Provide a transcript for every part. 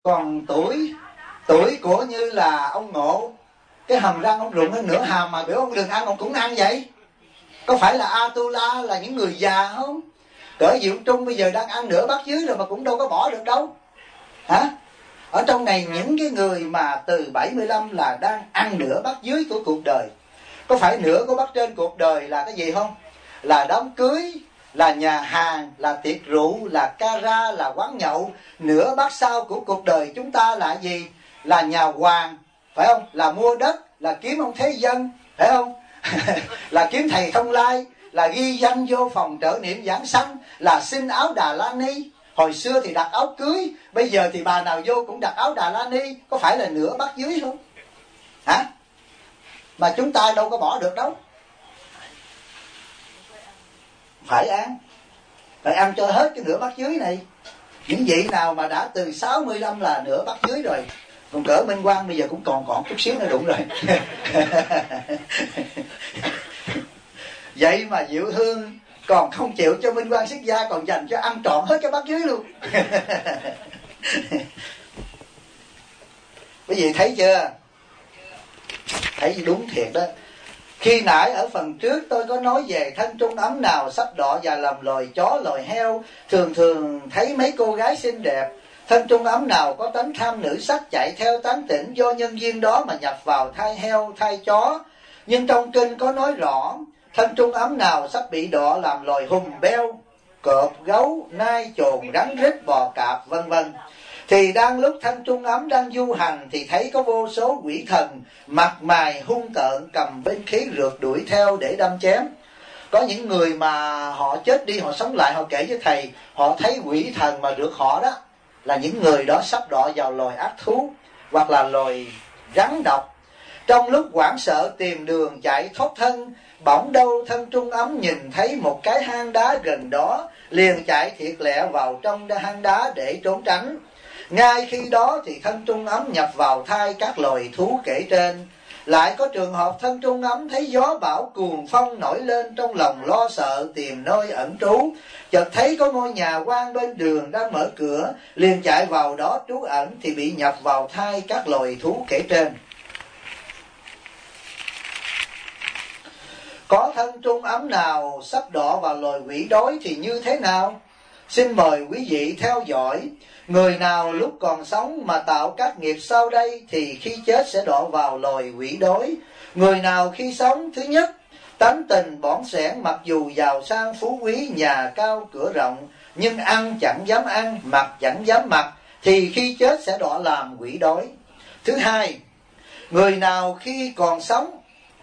còn tuổi của như là ông Ngộ, cái hàm răng ông rụng hơn nửa hàm mà biểu ông đừng ăn, ông cũng ăn vậy. Có phải là Atula là những người già không? Cỡ Diệu Trung bây giờ đang ăn nửa bát dưới rồi mà cũng đâu có bỏ được đâu hả? Ở trong này những cái người mà từ 75 là đang ăn nửa bát dưới của cuộc đời. Có phải nửa của bát trên cuộc đời là cái gì không? Là đám cưới, là nhà hàng, là tiệc rượu, là cara, là quán nhậu. Nửa bát sau của cuộc đời chúng ta là gì? Là nhà hoàng, phải không? Là mua đất, là kiếm ông thế dân, phải không? Là kiếm thầy Thông Lai, là ghi danh vô phòng trợ niệm giảng sanh, là xin áo Đà La Ni. Hồi xưa thì đặt áo cưới, bây giờ thì bà nào vô cũng đặt áo Đà La Ni. Có phải là nửa bát dưới không? Hả? Mà chúng ta đâu có bỏ được đâu. Phải ăn cho hết cái nửa bát dưới này. Những vị nào mà đã từ 65 là nửa bát dưới rồi. Còn cỡ Minh Quang bây giờ cũng còn chút xíu nữa đụng rồi. Vậy mà Diệu Hương còn không chịu cho Minh Quang xuất gia, còn dành cho ăn trọn hết cái bát dưới luôn. Quý vị thấy chưa? Thấy đúng thiệt đó. Khi nãy ở phần trước tôi có nói về thân trung ấm nào sắp đọa và làm loài chó loài heo. Thường thấy mấy cô gái xinh đẹp. Thân trung ấm nào có tánh tham nữ sắc chạy theo tán tỉnh, do nhân duyên đó mà nhập vào thai heo, thai chó. Nhưng trong kinh có nói rõ, thân trung ấm nào sắp bị đọa làm loài hùng beo, cọp, gấu, nai, chồn, rắn rít, bò cạp, vân vân. Thì đang lúc thân trung ấm đang du hành thì thấy có vô số quỷ thần mặt mày hung tợn cầm binh khí rượt đuổi theo để đâm chém. Có những người mà họ chết đi họ sống lại, họ kể với thầy họ thấy quỷ thần mà rượt họ đó, là những người đó sắp đọa vào loài ác thú hoặc là loài rắn độc. Trong lúc hoảng sợ tìm đường chạy thoát thân, bỗng đâu thân trung ấm nhìn thấy một cái hang đá gần đó, liền chạy thiệt lẹ vào trong hang đá để trốn tránh. Ngay khi đó thì thân trung ấm nhập vào thai các loài thú kể trên. Lại có trường hợp thân trung ấm thấy gió bão cuồng phong nổi lên, trong lòng lo sợ tìm nơi ẩn trú. Chợt thấy có ngôi nhà quan bên đường đang mở cửa, liền chạy vào đó trú ẩn thì bị nhập vào thai các loài thú kể trên. Có thân trung ấm nào sắp đọa vào loài quỷ đói thì như thế nào? Xin mời quý vị theo dõi. Người nào lúc còn sống mà tạo các nghiệp sau đây thì khi chết sẽ đọa vào loài quỷ đói. Người nào khi sống, thứ nhất, tánh tình bỏn sẻn, mặc dù giàu sang phú quý, nhà cao cửa rộng, nhưng ăn chẳng dám ăn, mặc chẳng dám mặc, thì khi chết sẽ đọa làm quỷ đói. Thứ hai, người nào khi còn sống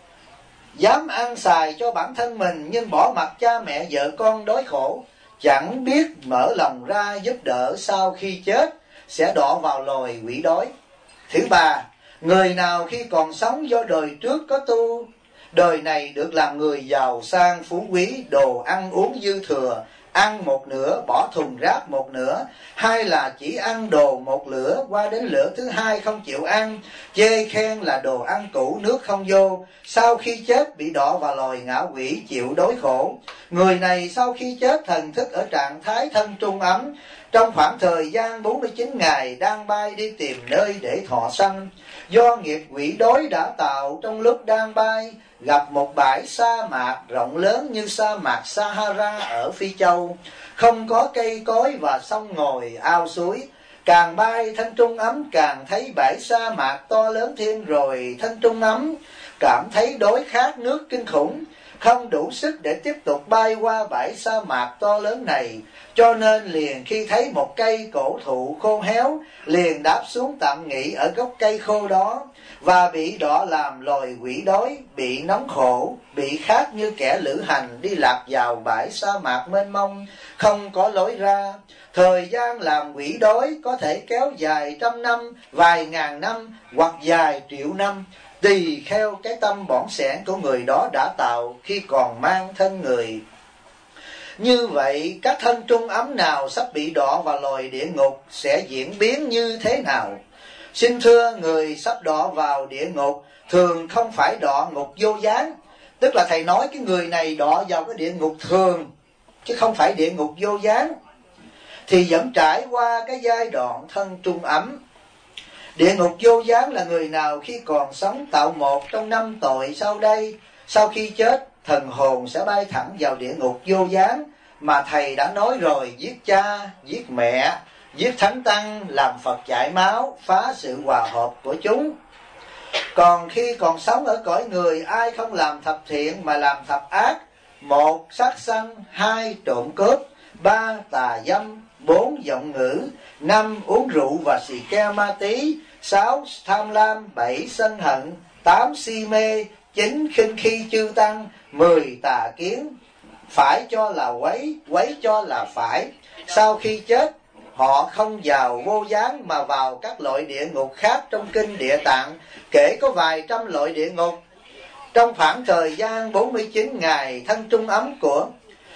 dám ăn xài cho bản thân mình nhưng bỏ mặc cha mẹ vợ con đói khổ, chẳng biết mở lòng ra giúp đỡ, sau khi chết sẽ đọa vào loài quỷ đói. Thứ ba, người nào khi còn sống do đời trước có tu, đời này được làm người giàu sang phú quý, đồ ăn uống dư thừa, ăn một nửa bỏ thùng rác một nửa, hay là chỉ ăn đồ một lửa, qua đến lửa thứ hai không chịu ăn, chê khen là đồ ăn cũ nước không vô, sau khi chết bị đọa vào loài ngạ quỷ chịu đói khổ. Người này sau khi chết thần thức ở trạng thái thân trung ấm, trong khoảng thời gian 49 ngày đang bay đi tìm nơi để thọ sanh. Do nghiệp quỷ đói đã tạo, trong lúc đang bay gặp một bãi sa mạc rộng lớn như sa mạc Sahara ở Phi Châu, không có cây cối và sông ngòi ao suối. Càng bay thân trung ấm càng thấy bãi sa mạc to lớn thêm, rồi thân trung ấm cảm thấy đói khát nước kinh khủng, không đủ sức để tiếp tục bay qua bãi sa mạc to lớn này, cho nên liền khi thấy một cây cổ thụ khô héo, liền đáp xuống tạm nghỉ ở gốc cây khô đó, và bị đọa làm loài quỷ đói, bị nóng khổ, bị khát như kẻ lữ hành đi lạc vào bãi sa mạc mênh mông, không có lối ra. Thời gian làm quỷ đói có thể kéo dài trăm năm, vài ngàn năm, hoặc vài triệu năm, tùy theo cái tâm bỏn sẻn của người đó đã tạo khi còn mang thân người. Như vậy, các thân trung ấm nào sắp bị đọa vào loài địa ngục sẽ diễn biến như thế nào? Xin thưa, người sắp đọa vào địa ngục thường không phải đọa ngục vô gián. Tức là thầy nói cái người này đọa vào cái địa ngục thường, chứ không phải địa ngục vô gián. Thì vẫn trải qua cái giai đoạn thân trung ấm. Địa ngục vô gián là người nào khi còn sống tạo một trong 5 tội sau đây, sau khi chết thần hồn sẽ bay thẳng vào địa ngục vô gián mà thầy đã nói rồi: giết cha, giết mẹ, giết thánh tăng, làm Phật chảy máu, phá sự hòa hợp của chúng. Còn khi còn sống ở cõi người, ai không làm thập thiện mà làm thập ác: 1. Sát sanh, 2. Trộm cướp, 3. Tà dâm, 4. Vọng ngữ, 5. Uống rượu và xì ke ma tí, 6. Tham lam, 7. Sân hận, 8. Si mê, 9. Khinh khi chư tăng, 10. Tà kiến, phải cho là quấy, quấy cho là phải. Sau khi chết họ không vào vô gián mà vào các loại địa ngục khác. Trong kinh Địa Tạng kể có vài trăm loại địa ngục. Trong khoảng thời gian 49 ngày thân trung ấm của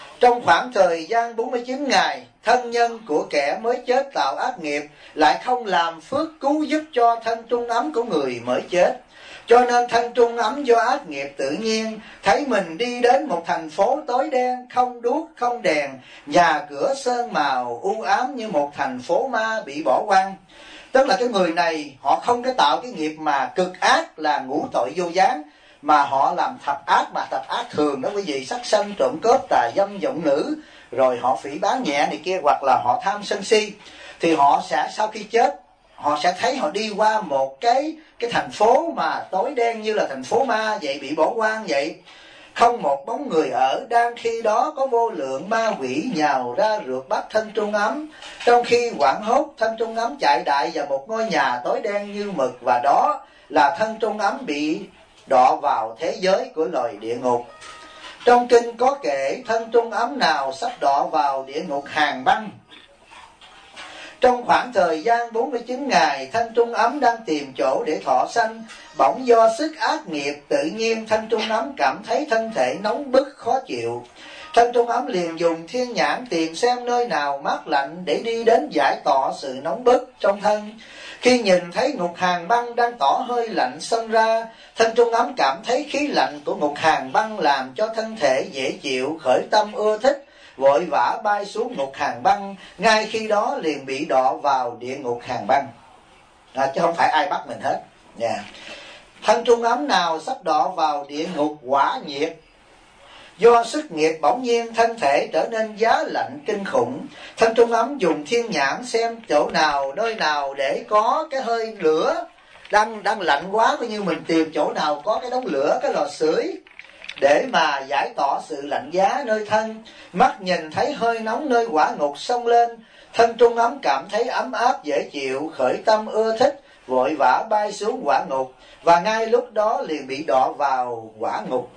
thân nhân của kẻ mới chết tạo ác nghiệp lại không làm phước cứu giúp cho thân trung ấm của người mới chết, cho nên thân trung ấm do ác nghiệp tự nhiên thấy mình đi đến một thành phố tối đen, không đuốc không đèn, nhà cửa sơn màu u ám như một thành phố ma bị bỏ hoang. Tức là cái người này họ không có tạo cái nghiệp mà cực ác là ngũ tội vô gián, mà họ làm thập ác, mà thập ác thường đó quý vị: sát sanh, trộm cướp, tà dâm, vọng ngữ, rồi họ phỉ báng nhẹ này kia, hoặc là họ tham sân si. Thì họ sẽ sau khi chết họ sẽ thấy họ đi qua một cái thành phố mà tối đen như là thành phố ma vậy, bị bỏ hoang vậy, không một bóng người ở. Đang khi đó có vô lượng ma quỷ nhào ra rượt bắt thân trung ấm. Trong khi hoảng hốt, thân trung ấm chạy đại vào một ngôi nhà tối đen như mực, và đó là thân trung ấm bị đọa vào thế giới của loài địa ngục. Trong kinh có kể thân trung ấm nào sắp đọa vào địa ngục Hàn Băng. Trong khoảng thời gian 49 ngày, thân trung ấm đang tìm chỗ để thọ sanh, bỗng do sức ác nghiệp tự nhiên thân trung ấm cảm thấy thân thể nóng bức khó chịu. Thân trung ấm liền dùng thiên nhãn tìm xem nơi nào mát lạnh để đi đến giải tỏa sự nóng bức trong thân. Khi nhìn thấy ngục Hàn Băng đang tỏ hơi lạnh xông ra, thân trung ấm cảm thấy khí lạnh của ngục Hàn Băng làm cho thân thể dễ chịu, khởi tâm ưa thích, vội vã bay xuống ngục Hàn Băng. Ngay khi đó liền bị đọa vào địa ngục Hàn Băng, chứ không phải ai bắt mình hết. Thân trung ấm nào sắp đọa vào địa ngục Hỏa Nhiệt. Do sức nghiệp bỗng nhiên thân thể trở nên giá lạnh kinh khủng. Thân trung ấm dùng thiên nhãn xem chỗ nào, nơi nào để có cái hơi lửa đang lạnh quá, coi như mình tìm chỗ nào có cái đống lửa, cái lò sưởi để mà giải tỏa sự lạnh giá nơi thân. Mắt nhìn thấy hơi nóng nơi hỏa ngục xông lên, thân trung ấm cảm thấy ấm áp dễ chịu, khởi tâm ưa thích, vội vã bay xuống hỏa ngục, và ngay lúc đó liền bị đọa vào hỏa ngục.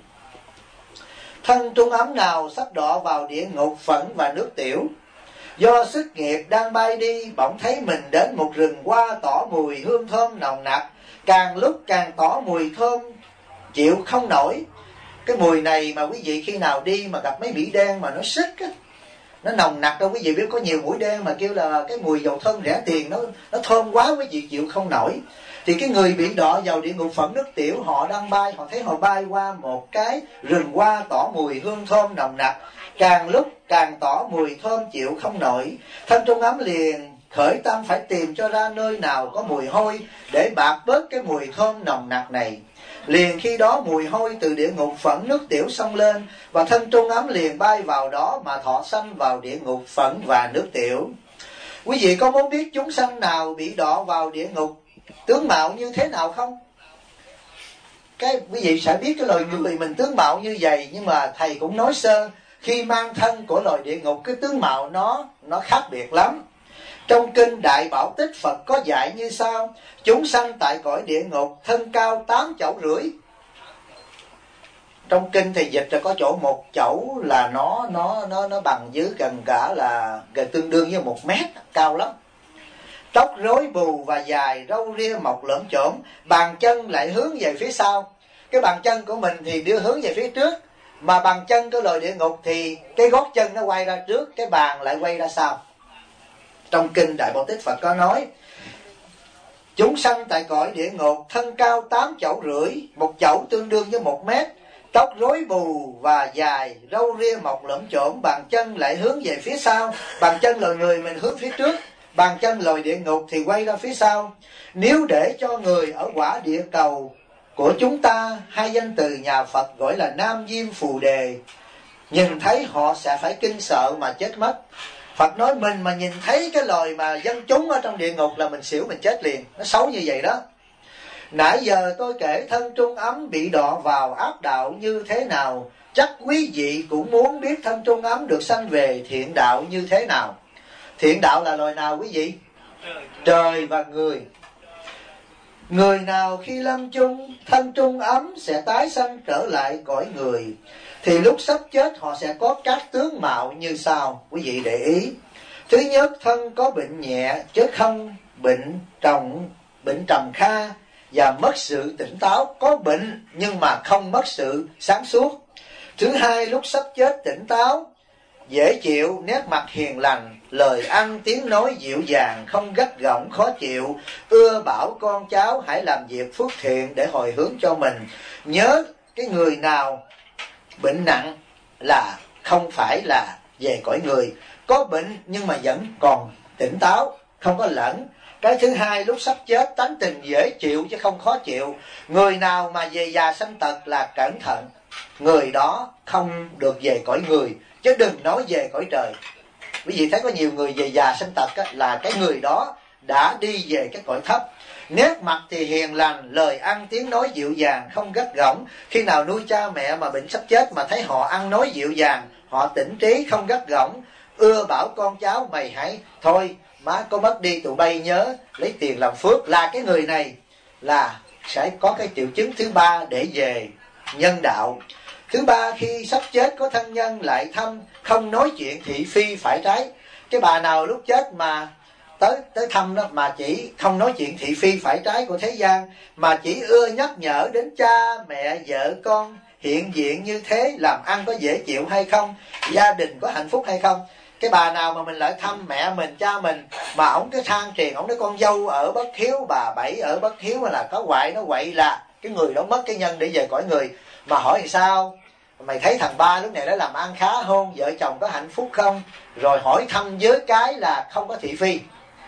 Thân trung ấm nào sắp đọa vào địa ngục Phẫn và Nước Tiểu. Do sức nghiệp đang bay đi, bỗng thấy mình đến một rừng hoa tỏ mùi hương thơm nồng nặc, càng lúc càng tỏ mùi thơm chịu không nổi. Cái mùi này mà quý vị khi nào đi mà gặp mấy bỉ đen mà nó sức á, nó nồng nặc đâu quý vị biết, có nhiều mũi đen mà kêu là cái mùi dầu thơm rẻ tiền, nó thơm quá quý vị chịu không nổi. Thì cái người bị đọa vào địa ngục Phẫn Nước Tiểu, họ đang bay, họ thấy họ bay qua một cái rừng hoa tỏ mùi hương thơm nồng nặc, càng lúc càng tỏ mùi thơm chịu không nổi. Thân trung ấm liền khởi tâm phải tìm cho ra nơi nào có mùi hôi để bạc bớt cái mùi thơm nồng nặc này. Liền khi đó mùi hôi từ địa ngục Phẫn Nước Tiểu xông lên, và thân trung ấm liền bay vào đó mà thọ sanh vào địa ngục Phẫn và Nước Tiểu. Quý vị có muốn biết chúng sanh nào bị đọa vào địa ngục tướng mạo như thế nào không? Quý vị sẽ biết cái loài người mình tướng mạo như vậy, nhưng mà thầy cũng nói sơ, khi mang thân của loài địa ngục, cái tướng mạo nó khác biệt lắm. Trong kinh Đại Bảo Tích Phật có dạy như sau: chúng sanh tại cõi địa ngục thân cao 8 chẩu rưỡi. Trong kinh thì dịch là có chỗ một chẩu là nó bằng dưới gần cả là gần tương đương với 1 mét, cao lắm. Tóc rối bù và dài, râu ria mọc lởm chởm, bàn chân lại hướng về phía sau. Cái bàn chân của mình thì đưa hướng về phía trước, mà bàn chân của loài địa ngục thì cái gót chân nó quay ra trước, cái bàn lại quay ra sau. Trong kinh Đại Bảo Tích Phật có nói: chúng sanh tại cõi địa ngục thân cao 8 chẩu rưỡi, 1 chẩu tương đương với 1 mét, tóc rối bù và dài, râu ria mọc lởm chởm, bàn chân lại hướng về phía sau. Bàn chân loài người mình hướng phía trước, bàn chân lồi địa ngục thì quay ra phía sau. Nếu để cho người ở quả địa cầu của chúng ta, hai danh từ nhà Phật gọi là Nam Diêm Phù Đề, nhìn thấy họ sẽ phải kinh sợ mà chết mất. Phật nói mình mà nhìn thấy cái loài mà dân chúng ở trong địa ngục là mình xỉu, mình chết liền. Nó xấu như vậy đó. Nãy giờ tôi kể thân Trung Ấm bị đọa vào ác đạo như thế nào, chắc quý vị cũng muốn biết thân Trung Ấm được sanh về thiện đạo như thế nào. Thiện đạo là loài nào quý vị? Trời và người. Người nào khi lâm chung, thân Trung Ấm sẽ tái sanh trở lại cõi người, thì lúc sắp chết họ sẽ có các tướng mạo như sau. Quý vị để ý. Thứ nhất, thân có bệnh nhẹ chứ không bệnh trầm kha và mất sự tỉnh táo. Có bệnh nhưng mà không mất sự sáng suốt. Thứ hai, lúc sắp chết tỉnh táo, dễ chịu, nét mặt hiền lành, lời ăn tiếng nói dịu dàng, không gắt gỏng khó chịu, ưa bảo con cháu hãy làm việc phước thiện để hồi hướng cho mình. Nhớ cái người nào bệnh nặng là không phải là về cõi người, có bệnh nhưng mà vẫn còn tỉnh táo, không có lẫn. Cái thứ hai, lúc sắp chết tánh tình dễ chịu chứ không khó chịu. Người nào mà về già sanh tật là cẩn thận, người đó không được về cõi người, chứ đừng nói về cõi trời. Quý vị thấy có nhiều người về già sanh tật á, là cái người đó đã đi về cái cõi thấp. Nét mặt thì hiền lành, lời ăn tiếng nói dịu dàng, không gắt gỏng. Khi nào nuôi cha mẹ mà bệnh sắp chết mà thấy họ ăn nói dịu dàng, họ tỉnh trí, không gắt gỏng, ưa bảo con cháu mày hãy thôi má có mất đi tụi bay nhớ lấy tiền làm phước, là cái người này là sẽ có cái triệu chứng thứ ba để về nhân đạo. Thứ ba, khi sắp chết có thân nhân lại thăm, không nói chuyện thị phi phải trái. Cái bà nào lúc chết mà tới thăm đó mà chỉ không nói chuyện thị phi phải trái của thế gian, mà chỉ ưa nhắc nhở đến cha mẹ vợ con hiện diện như thế, làm ăn có dễ chịu hay không, gia đình có hạnh phúc hay không. Cái bà nào mà mình lại thăm mẹ mình, cha mình, mà ổng cứ than truyền, ổng nói con dâu ở bất hiếu, bà bảy ở bất hiếu, mà là có quại nó quậy, là cái người đó mất cái nhân để về cõi người. Mà hỏi thì sao, mày thấy thằng ba lúc này nó làm ăn khá không, vợ chồng có hạnh phúc không, rồi hỏi thăm với cái là không có thị phi,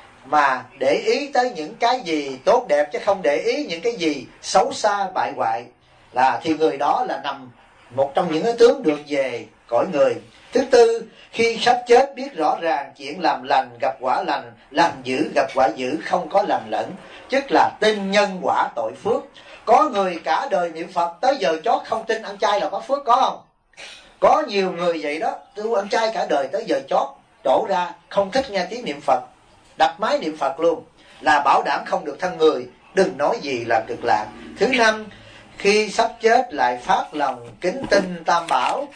mà để ý tới những cái gì tốt đẹp chứ không để ý những cái gì xấu xa bại hoại, là thì người đó là nằm một trong những cái tướng được về cõi người. Thứ tư, khi sắp chết biết rõ ràng chuyện làm lành gặp quả lành, làm dữ gặp quả dữ, không có làm lẫn, tức là tin nhân quả tội phước. Có người cả đời niệm Phật tới giờ chót không tin ăn chay là có phước, có không? Có nhiều người vậy đó, tôi ăn chay cả đời tới giờ chót đổ ra không thích nghe tiếng niệm Phật, đập máy niệm Phật luôn, là bảo đảm không được thân người, đừng nói gì là cực lạc. Thứ năm, khi sắp chết lại phát lòng kính tin Tam Bảo,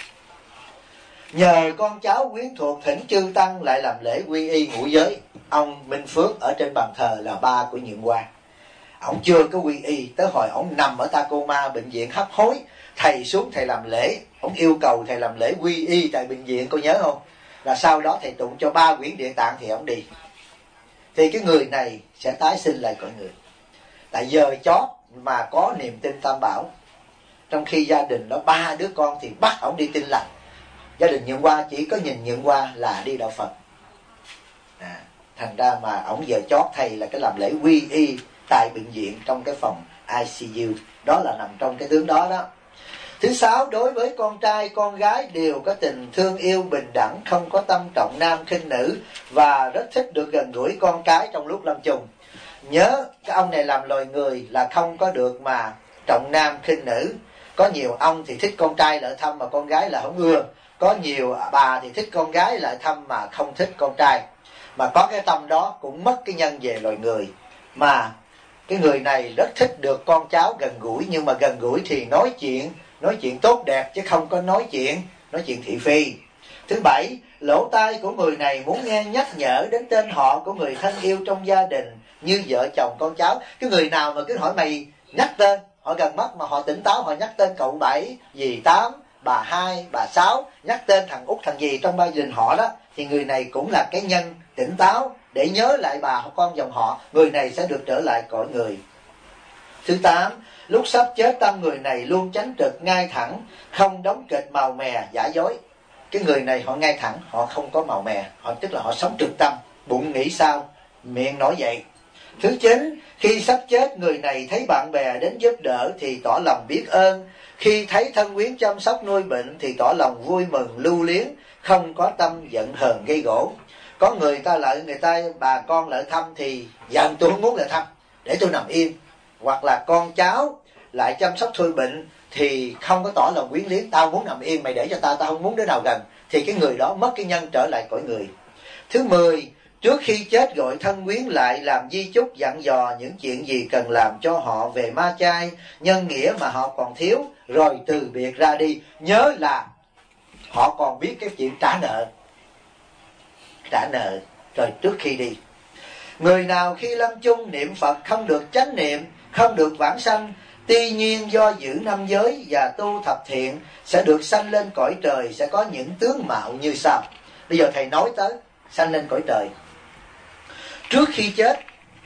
nhờ con cháu quyến thuộc thỉnh chư tăng lại làm lễ quy y ngũ giới. Ông Minh Phước ở trên bàn thờ là ba của Nhượng Hoa, ổng chưa có quy y, tới hồi ổng nằm ở Tacoma bệnh viện hấp hối, thầy xuống thầy làm lễ, ổng yêu cầu thầy làm lễ quy y tại bệnh viện, cô nhớ không? Là sau đó thầy tụng cho 3 quyển Địa Tạng thì ổng đi. Thì cái người này sẽ tái sinh lại cõi người. Tại giờ chót mà có niềm tin Tam Bảo, trong khi gia đình đó 3 đứa con thì bắt ổng đi Tin Lành. Gia đình Nhượng Hoa chỉ có nhìn Nhượng Hoa là đi đạo Phật, thành ra mà ổng giờ chót thầy là cái làm lễ quy y tại bệnh viện trong cái phòng ICU, đó là nằm trong cái tướng đó đó. Thứ sáu, đối với con trai con gái đều có tình thương yêu bình đẳng, không có tâm trọng nam khinh nữ, và rất thích được gần gũi con cái trong lúc lâm chung. Nhớ cái ông này làm loài người là không có được mà trọng nam khinh nữ. Có nhiều ông thì thích con trai lại thăm mà con gái là không ưa, có nhiều bà thì thích con gái lại thăm mà không thích con trai. Mà có cái tâm đó cũng mất cái nhân về loài người. Mà cái người này rất thích được con cháu gần gũi, nhưng mà gần gũi thì nói chuyện tốt đẹp chứ không có nói chuyện thị phi. Thứ bảy, lỗ tai của người này muốn nghe nhắc nhở đến tên họ của người thân yêu trong gia đình như vợ chồng con cháu. Cái người nào mà cứ hỏi mày nhắc tên, họ gần mất mà họ tỉnh táo, họ nhắc tên cậu Bảy, dì Tám, bà Hai, bà Sáu, nhắc tên thằng Út thằng gì trong ba gia đình họ đó, thì người này cũng là cái nhân tỉnh táo để nhớ lại bà con dòng họ, người này sẽ được trở lại cõi người. Thứ tám, lúc sắp chết tâm người này luôn chánh trực ngay thẳng, không đóng kịch màu mè giả dối. Cái người này họ ngay thẳng, họ không có màu mè, họ tức là họ sống trực tâm, bụng nghĩ sao, miệng nói vậy. Thứ 9, khi sắp chết, người này thấy bạn bè đến giúp đỡ thì tỏ lòng biết ơn. Khi thấy thân quyến chăm sóc nuôi bệnh thì tỏ lòng vui mừng lưu luyến, không có tâm giận hờn gây gổ. Có người ta lại, người ta bà con lại thăm thì dần tôi không muốn lại thăm, để tôi nằm yên. Hoặc là con cháu lại chăm sóc nuôi bệnh thì không có tỏ lòng quyến luyến, tao muốn nằm yên, mày để cho tao không muốn đứa nào gần, thì cái người đó mất cái nhân trở lại cõi người. Thứ 10, trước khi chết gọi thân quyến lại làm di chúc dặn dò những chuyện gì cần làm cho họ về ma chay, nhân nghĩa mà họ còn thiếu, rồi từ biệt ra đi. Nhớ là họ còn biết cái chuyện trả nợ rồi trước khi đi. Người nào khi lâm chung niệm Phật không được chánh niệm, không được vãng sanh, tuy nhiên do giữ năm giới và tu thập thiện sẽ được sanh lên cõi trời, sẽ có những tướng mạo như sau. Bây giờ thầy nói tới sanh lên cõi trời. Trước khi chết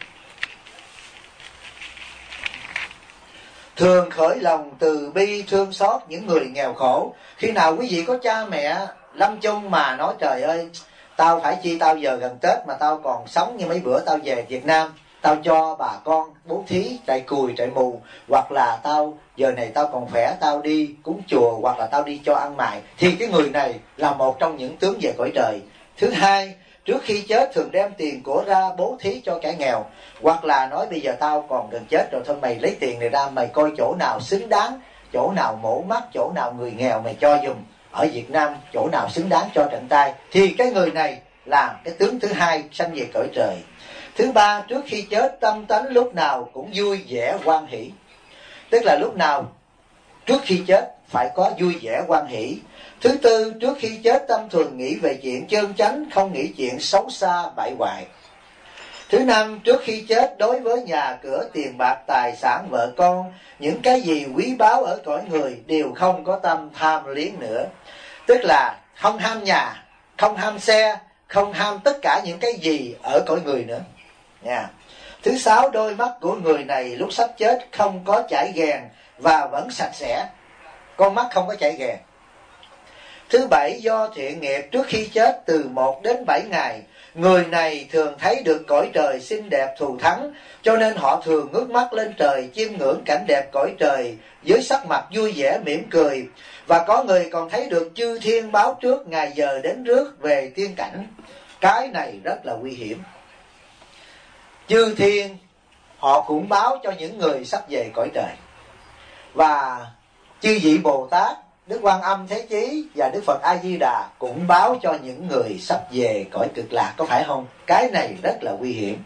thường khởi lòng từ bi thương xót những người nghèo khổ. Khi nào quý vị có cha mẹ lâm chung mà nói trời ơi, tao phải chi, tao giờ gần Tết mà tao còn sống, như mấy bữa tao về Việt Nam, tao cho bà con bố thí trại cùi trại mù, hoặc là tao giờ này tao còn khỏe, tao đi cúng chùa, hoặc là tao đi cho ăn mày, thì cái người này là một trong những tướng về cõi trời. Thứ 2, trước khi chết thường đem tiền của ra bố thí cho kẻ nghèo, hoặc là nói bây giờ tao còn gần chết rồi, thôi mày lấy tiền này ra, mày coi chỗ nào xứng đáng, chỗ nào mổ mắt, chỗ nào người nghèo mày cho giùm, ở Việt Nam chỗ nào xứng đáng cho trận tay, thì cái người này là cái tướng thứ 2 sanh về cõi trời. Thứ 3, trước khi chết tâm tánh lúc nào cũng vui vẻ hoan hỷ, tức là lúc nào trước khi chết phải có vui vẻ hoan hỷ. Thứ 4, trước khi chết tâm thường nghĩ về chuyện chân chánh, không nghĩ chuyện xấu xa bại hoại. Thứ 5, trước khi chết đối với nhà cửa, tiền bạc, tài sản, vợ con, những cái gì quý báu ở cõi người đều không có tâm tham liếng nữa, tức là không ham nhà, không ham xe, không ham tất cả những cái gì ở cõi người nữa nha. Thứ 6, đôi mắt của người này lúc sắp chết không có chảy ghèn và vẫn sạch sẽ, con mắt không có chảy ghèn. Thứ 7, do thiện nghiệp trước khi chết từ 1 đến 7 ngày, người này thường thấy được cõi trời xinh đẹp thù thắng, cho nên họ thường ngước mắt lên trời chiêm ngưỡng cảnh đẹp cõi trời với sắc mặt vui vẻ mỉm cười. Và có người còn thấy được chư thiên báo trước ngày giờ đến rước về tiên cảnh. Cái này rất là nguy hiểm. Chư thiên họ cũng báo cho những người sắp về cõi trời, và chư vị Bồ Tát, Đức Quan Âm Thế Chí và Đức Phật A Di Đà cũng báo cho những người sắp về cõi cực lạc, có phải không? Cái này rất là nguy hiểm.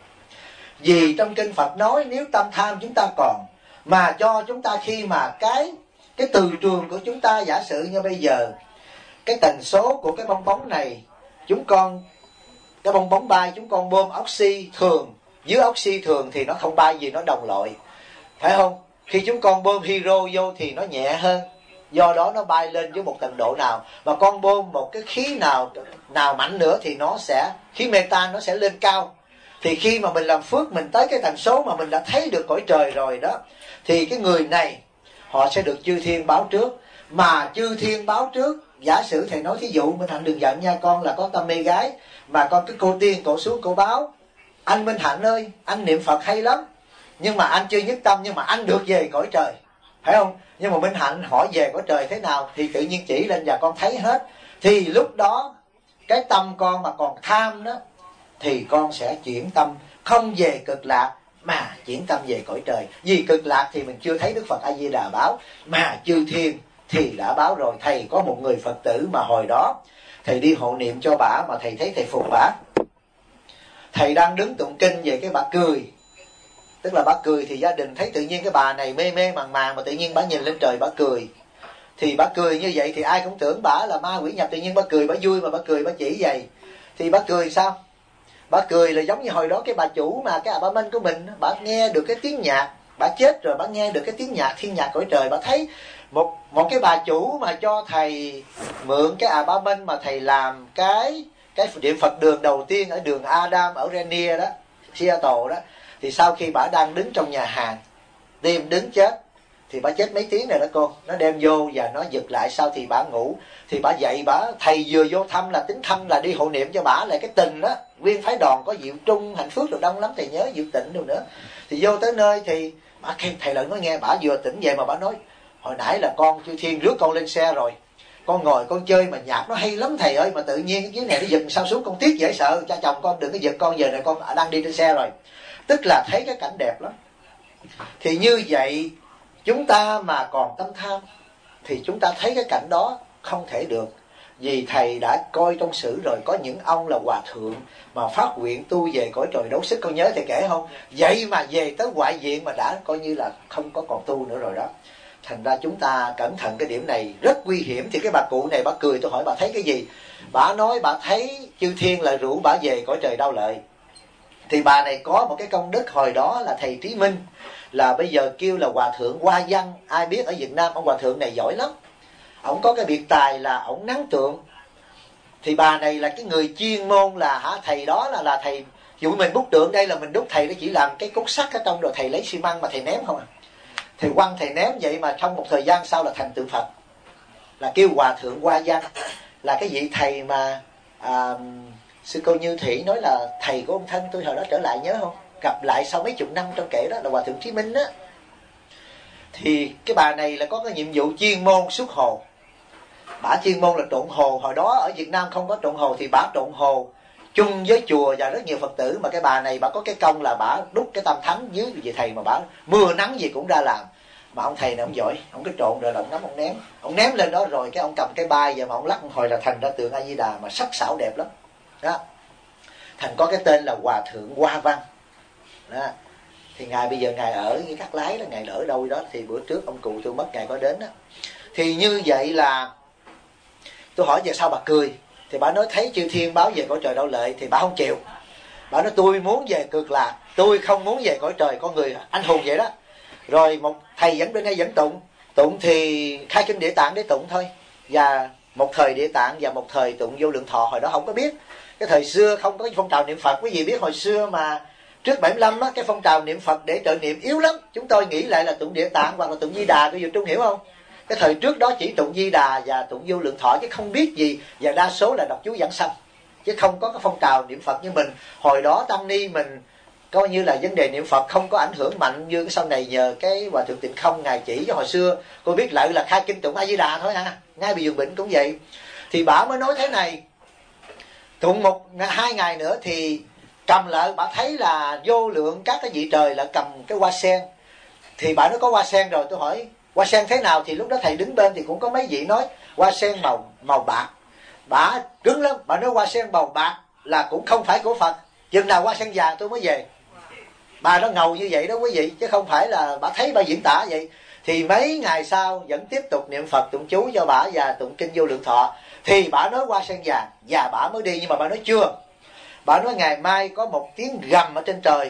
Vì trong kinh Phật nói nếu tâm tham chúng ta còn, mà cho chúng ta khi mà cái từ trường của chúng ta, giả sử như bây giờ cái tần số của cái bong bóng này, cái bong bóng bay, chúng con bơm oxy thường, dưới oxy thường thì nó không bay gì, nó đồng loại, phải không? Khi chúng con bơm hydro vô thì nó nhẹ hơn, do đó nó bay lên với một tần độ nào. Mà con bơm một cái khí nào mạnh nữa thì nó sẽ, khí metan nó sẽ lên cao. Thì khi mà mình làm phước, mình tới cái tần số mà mình đã thấy được cõi trời rồi đó, thì cái người này họ sẽ được chư thiên báo trước. Mà chư thiên báo trước, giả sử thầy nói thí dụ Minh Hạnh đừng giận nha, con là có tâm mê gái, mà con cái cô tiên cổ xuống cổ báo: anh Minh Hạnh ơi, anh niệm Phật hay lắm, nhưng mà anh chưa nhất tâm, nhưng mà anh được về cõi trời, phải không? Nhưng mà Minh Hạnh hỏi về cõi trời thế nào thì tự nhiên chỉ lên và con thấy hết. Thì lúc đó cái tâm con mà còn tham đó, thì con sẽ chuyển tâm không về cực lạc mà chuyển tâm về cõi trời. Vì cực lạc thì mình chưa thấy Đức Phật A Di Đà báo, mà chư thiên thì đã báo rồi. Thầy có một người Phật tử mà hồi đó thầy đi hộ niệm cho bả, mà thầy thấy thầy phục bả. Thầy đang đứng tụng kinh về cái bà cười, tức là bà cười thì gia đình thấy tự nhiên cái bà này mê mê màng màng, mà tự nhiên bà nhìn lên trời bà cười. Thì bà cười như vậy thì ai cũng tưởng bả là ma quỷ nhập, tự nhiên bà cười bà vui, mà bà cười bà chỉ vậy. Thì bà cười sao? Bà cười là giống như hồi đó cái bà chủ mà cái bà Minh của mình, bà nghe được cái tiếng nhạc, bà chết rồi bà nghe được cái tiếng nhạc thiên nhạc cõi trời. Bà thấy một cái bà chủ mà cho thầy mượn cái bà Minh mà thầy làm cái điện Phật đường đầu tiên ở đường Adam ở Rainier đó, Seattle đó. Thì sau khi bà đang đứng trong nhà hàng, tim đứng chết, thì bà chết mấy tiếng rồi đó cô. Nó đem vô và nó giật lại, sau thì bà ngủ. Thì bà dậy, bà thầy vừa vô thăm là tính thăm là đi hộ niệm cho bà, là cái tình đó. Nguyên phái đoàn có Diệu Trung, Hạnh Phước rồi đông lắm, thầy nhớ Diệu Tịnh rồi nữa. Thì vô tới nơi thì bà khen thầy Lợi nói nghe, bà vừa tỉnh dậy mà bà nói hồi nãy là con Chư Thiên rước con lên xe rồi, con ngồi con chơi mà nhạc nó hay lắm thầy ơi, mà tự nhiên cái dưới này nó giật sao xuống, con tiếc dễ sợ, cha chồng con đừng có giật con, giờ này con đang đi trên xe rồi. Tức là thấy cái cảnh đẹp lắm. Thì như vậy chúng ta mà còn tâm tham thì chúng ta thấy cái cảnh đó không thể được. Vì thầy đã coi trong sử rồi, có những ông là hòa thượng mà phát nguyện tu về cõi trời đấu sức, con nhớ thầy kể không? Vậy mà về tới ngoại viện mà đã coi như là không có còn tu nữa rồi đó. Thành ra chúng ta cẩn thận cái điểm này rất nguy hiểm. Thì cái bà cụ này bà cười, tôi hỏi bà thấy cái gì? Bà nói bà thấy Chư Thiên là rủ bà về cõi trời Đau Lợi. Thì bà này có một cái công đức hồi đó là thầy Trí Minh, là bây giờ kêu là Hòa Thượng Hoa Văn. Ai biết ở Việt Nam ông Hòa Thượng này giỏi lắm. Ông có cái biệt tài là ông nắng tượng. Thì bà này là cái người chuyên môn là thầy đó là thầy. Dụ mình bút tượng đây là mình đúc, thầy nó chỉ làm cái cốt sắt ở trong rồi thầy lấy xi măng mà thầy ném không à. Thầy quăng thầy ném vậy mà trong một thời gian sau là thành tượng Phật, là kêu Hòa Thượng Hoa Văn. Là cái vị thầy mà sư cô Như Thị nói là thầy của ông thân tôi hồi đó trở lại, nhớ không? Gặp lại sau mấy chục năm trong kể đó là Hòa Thượng Chí Minh á. Thì cái bà này là có cái nhiệm vụ chuyên môn xuất hồ. Bả chuyên môn là trộn hồ. Hồi đó ở Việt Nam không có trộn hồ thì bả trộn hồ chung với chùa và rất nhiều Phật tử. Mà cái bà này bả có cái công là bả đúc cái tam thánh dưới vị thầy, mà bả mưa nắng gì cũng ra làm. Mà ông thầy này ông giỏi, ông cái trộn rồi là ông nắm ông ném. Ông ném lên đó rồi cái ông cầm cái bay và mà ông lắc một hồi là thành ra tượng A Di Đà mà sắc sảo đẹp lắm đó. Thành có cái tên là Hòa Thượng Hoa Văn đó. Thì ngài bây giờ ngài ở với Cát Lái đó, ngài ở đâu đó, thì bữa trước ông cụ tôi mất ngài có đến đó. Thì như vậy là tôi hỏi giờ sao bà cười? Thì bà nói thấy Chư Thiên báo về cõi trời Đau Lợi thì bà không chịu. Bà nói tôi muốn về Cực Lạc, tôi không muốn về cõi trời con người anh hùng vậy đó. Rồi một thầy dẫn bên đây dẫn tụng. Tụng thì khai kinh Địa Tạng để tụng thôi. Và một thời Địa Tạng và một thời tụng Vô Lượng Thọ. Hồi đó không có biết. Cái thời xưa không có phong trào niệm Phật. Quý vị biết hồi xưa mà trước 75 á, cái phong trào niệm Phật để trợ niệm yếu lắm. Chúng tôi nghĩ lại là tụng Địa Tạng hoặc là tụng Di Đà. Tôi vừa Trung hiểu không? Cái thời trước đó chỉ tụng Di Đà và tụng Vô Lượng Thọ chứ không biết gì. Và đa số là đọc chú giảng sanh, chứ không có cái phong trào niệm Phật như mình. Hồi đó tăng ni mình coi như là vấn đề niệm Phật không có ảnh hưởng mạnh như cái sau này, nhờ cái Hòa Thượng Tịnh Không ngài chỉ. Chứ hồi xưa cô biết lại là khai kinh tụng A Di Đà thôi ha, ngay bị giường bệnh cũng vậy. Thì bà mới nói thế này, tụng 1-2 ngày nữa thì cầm lại, bà thấy là vô lượng các cái vị trời là cầm cái hoa sen. Thì bà nói có hoa sen rồi. Tôi hỏi hoa sen thế nào? Thì lúc đó thầy đứng bên thì cũng có mấy vị nói hoa sen màu bạc. Bà cứng lắm, bà nói hoa sen màu bạc là cũng không phải của Phật, chừng nào hoa sen vàng tôi mới về. Bà nó ngầu như vậy đó quý vị, chứ không phải là bà thấy bà diễn tả vậy. Thì mấy ngày sau vẫn tiếp tục niệm Phật tụng chú cho bà và tụng kinh Vô Lượng Thọ. Thì bà nói hoa sen vàng và bà mới đi. Nhưng mà bà nói chưa, bà nói ngày mai có một tiếng gầm ở trên trời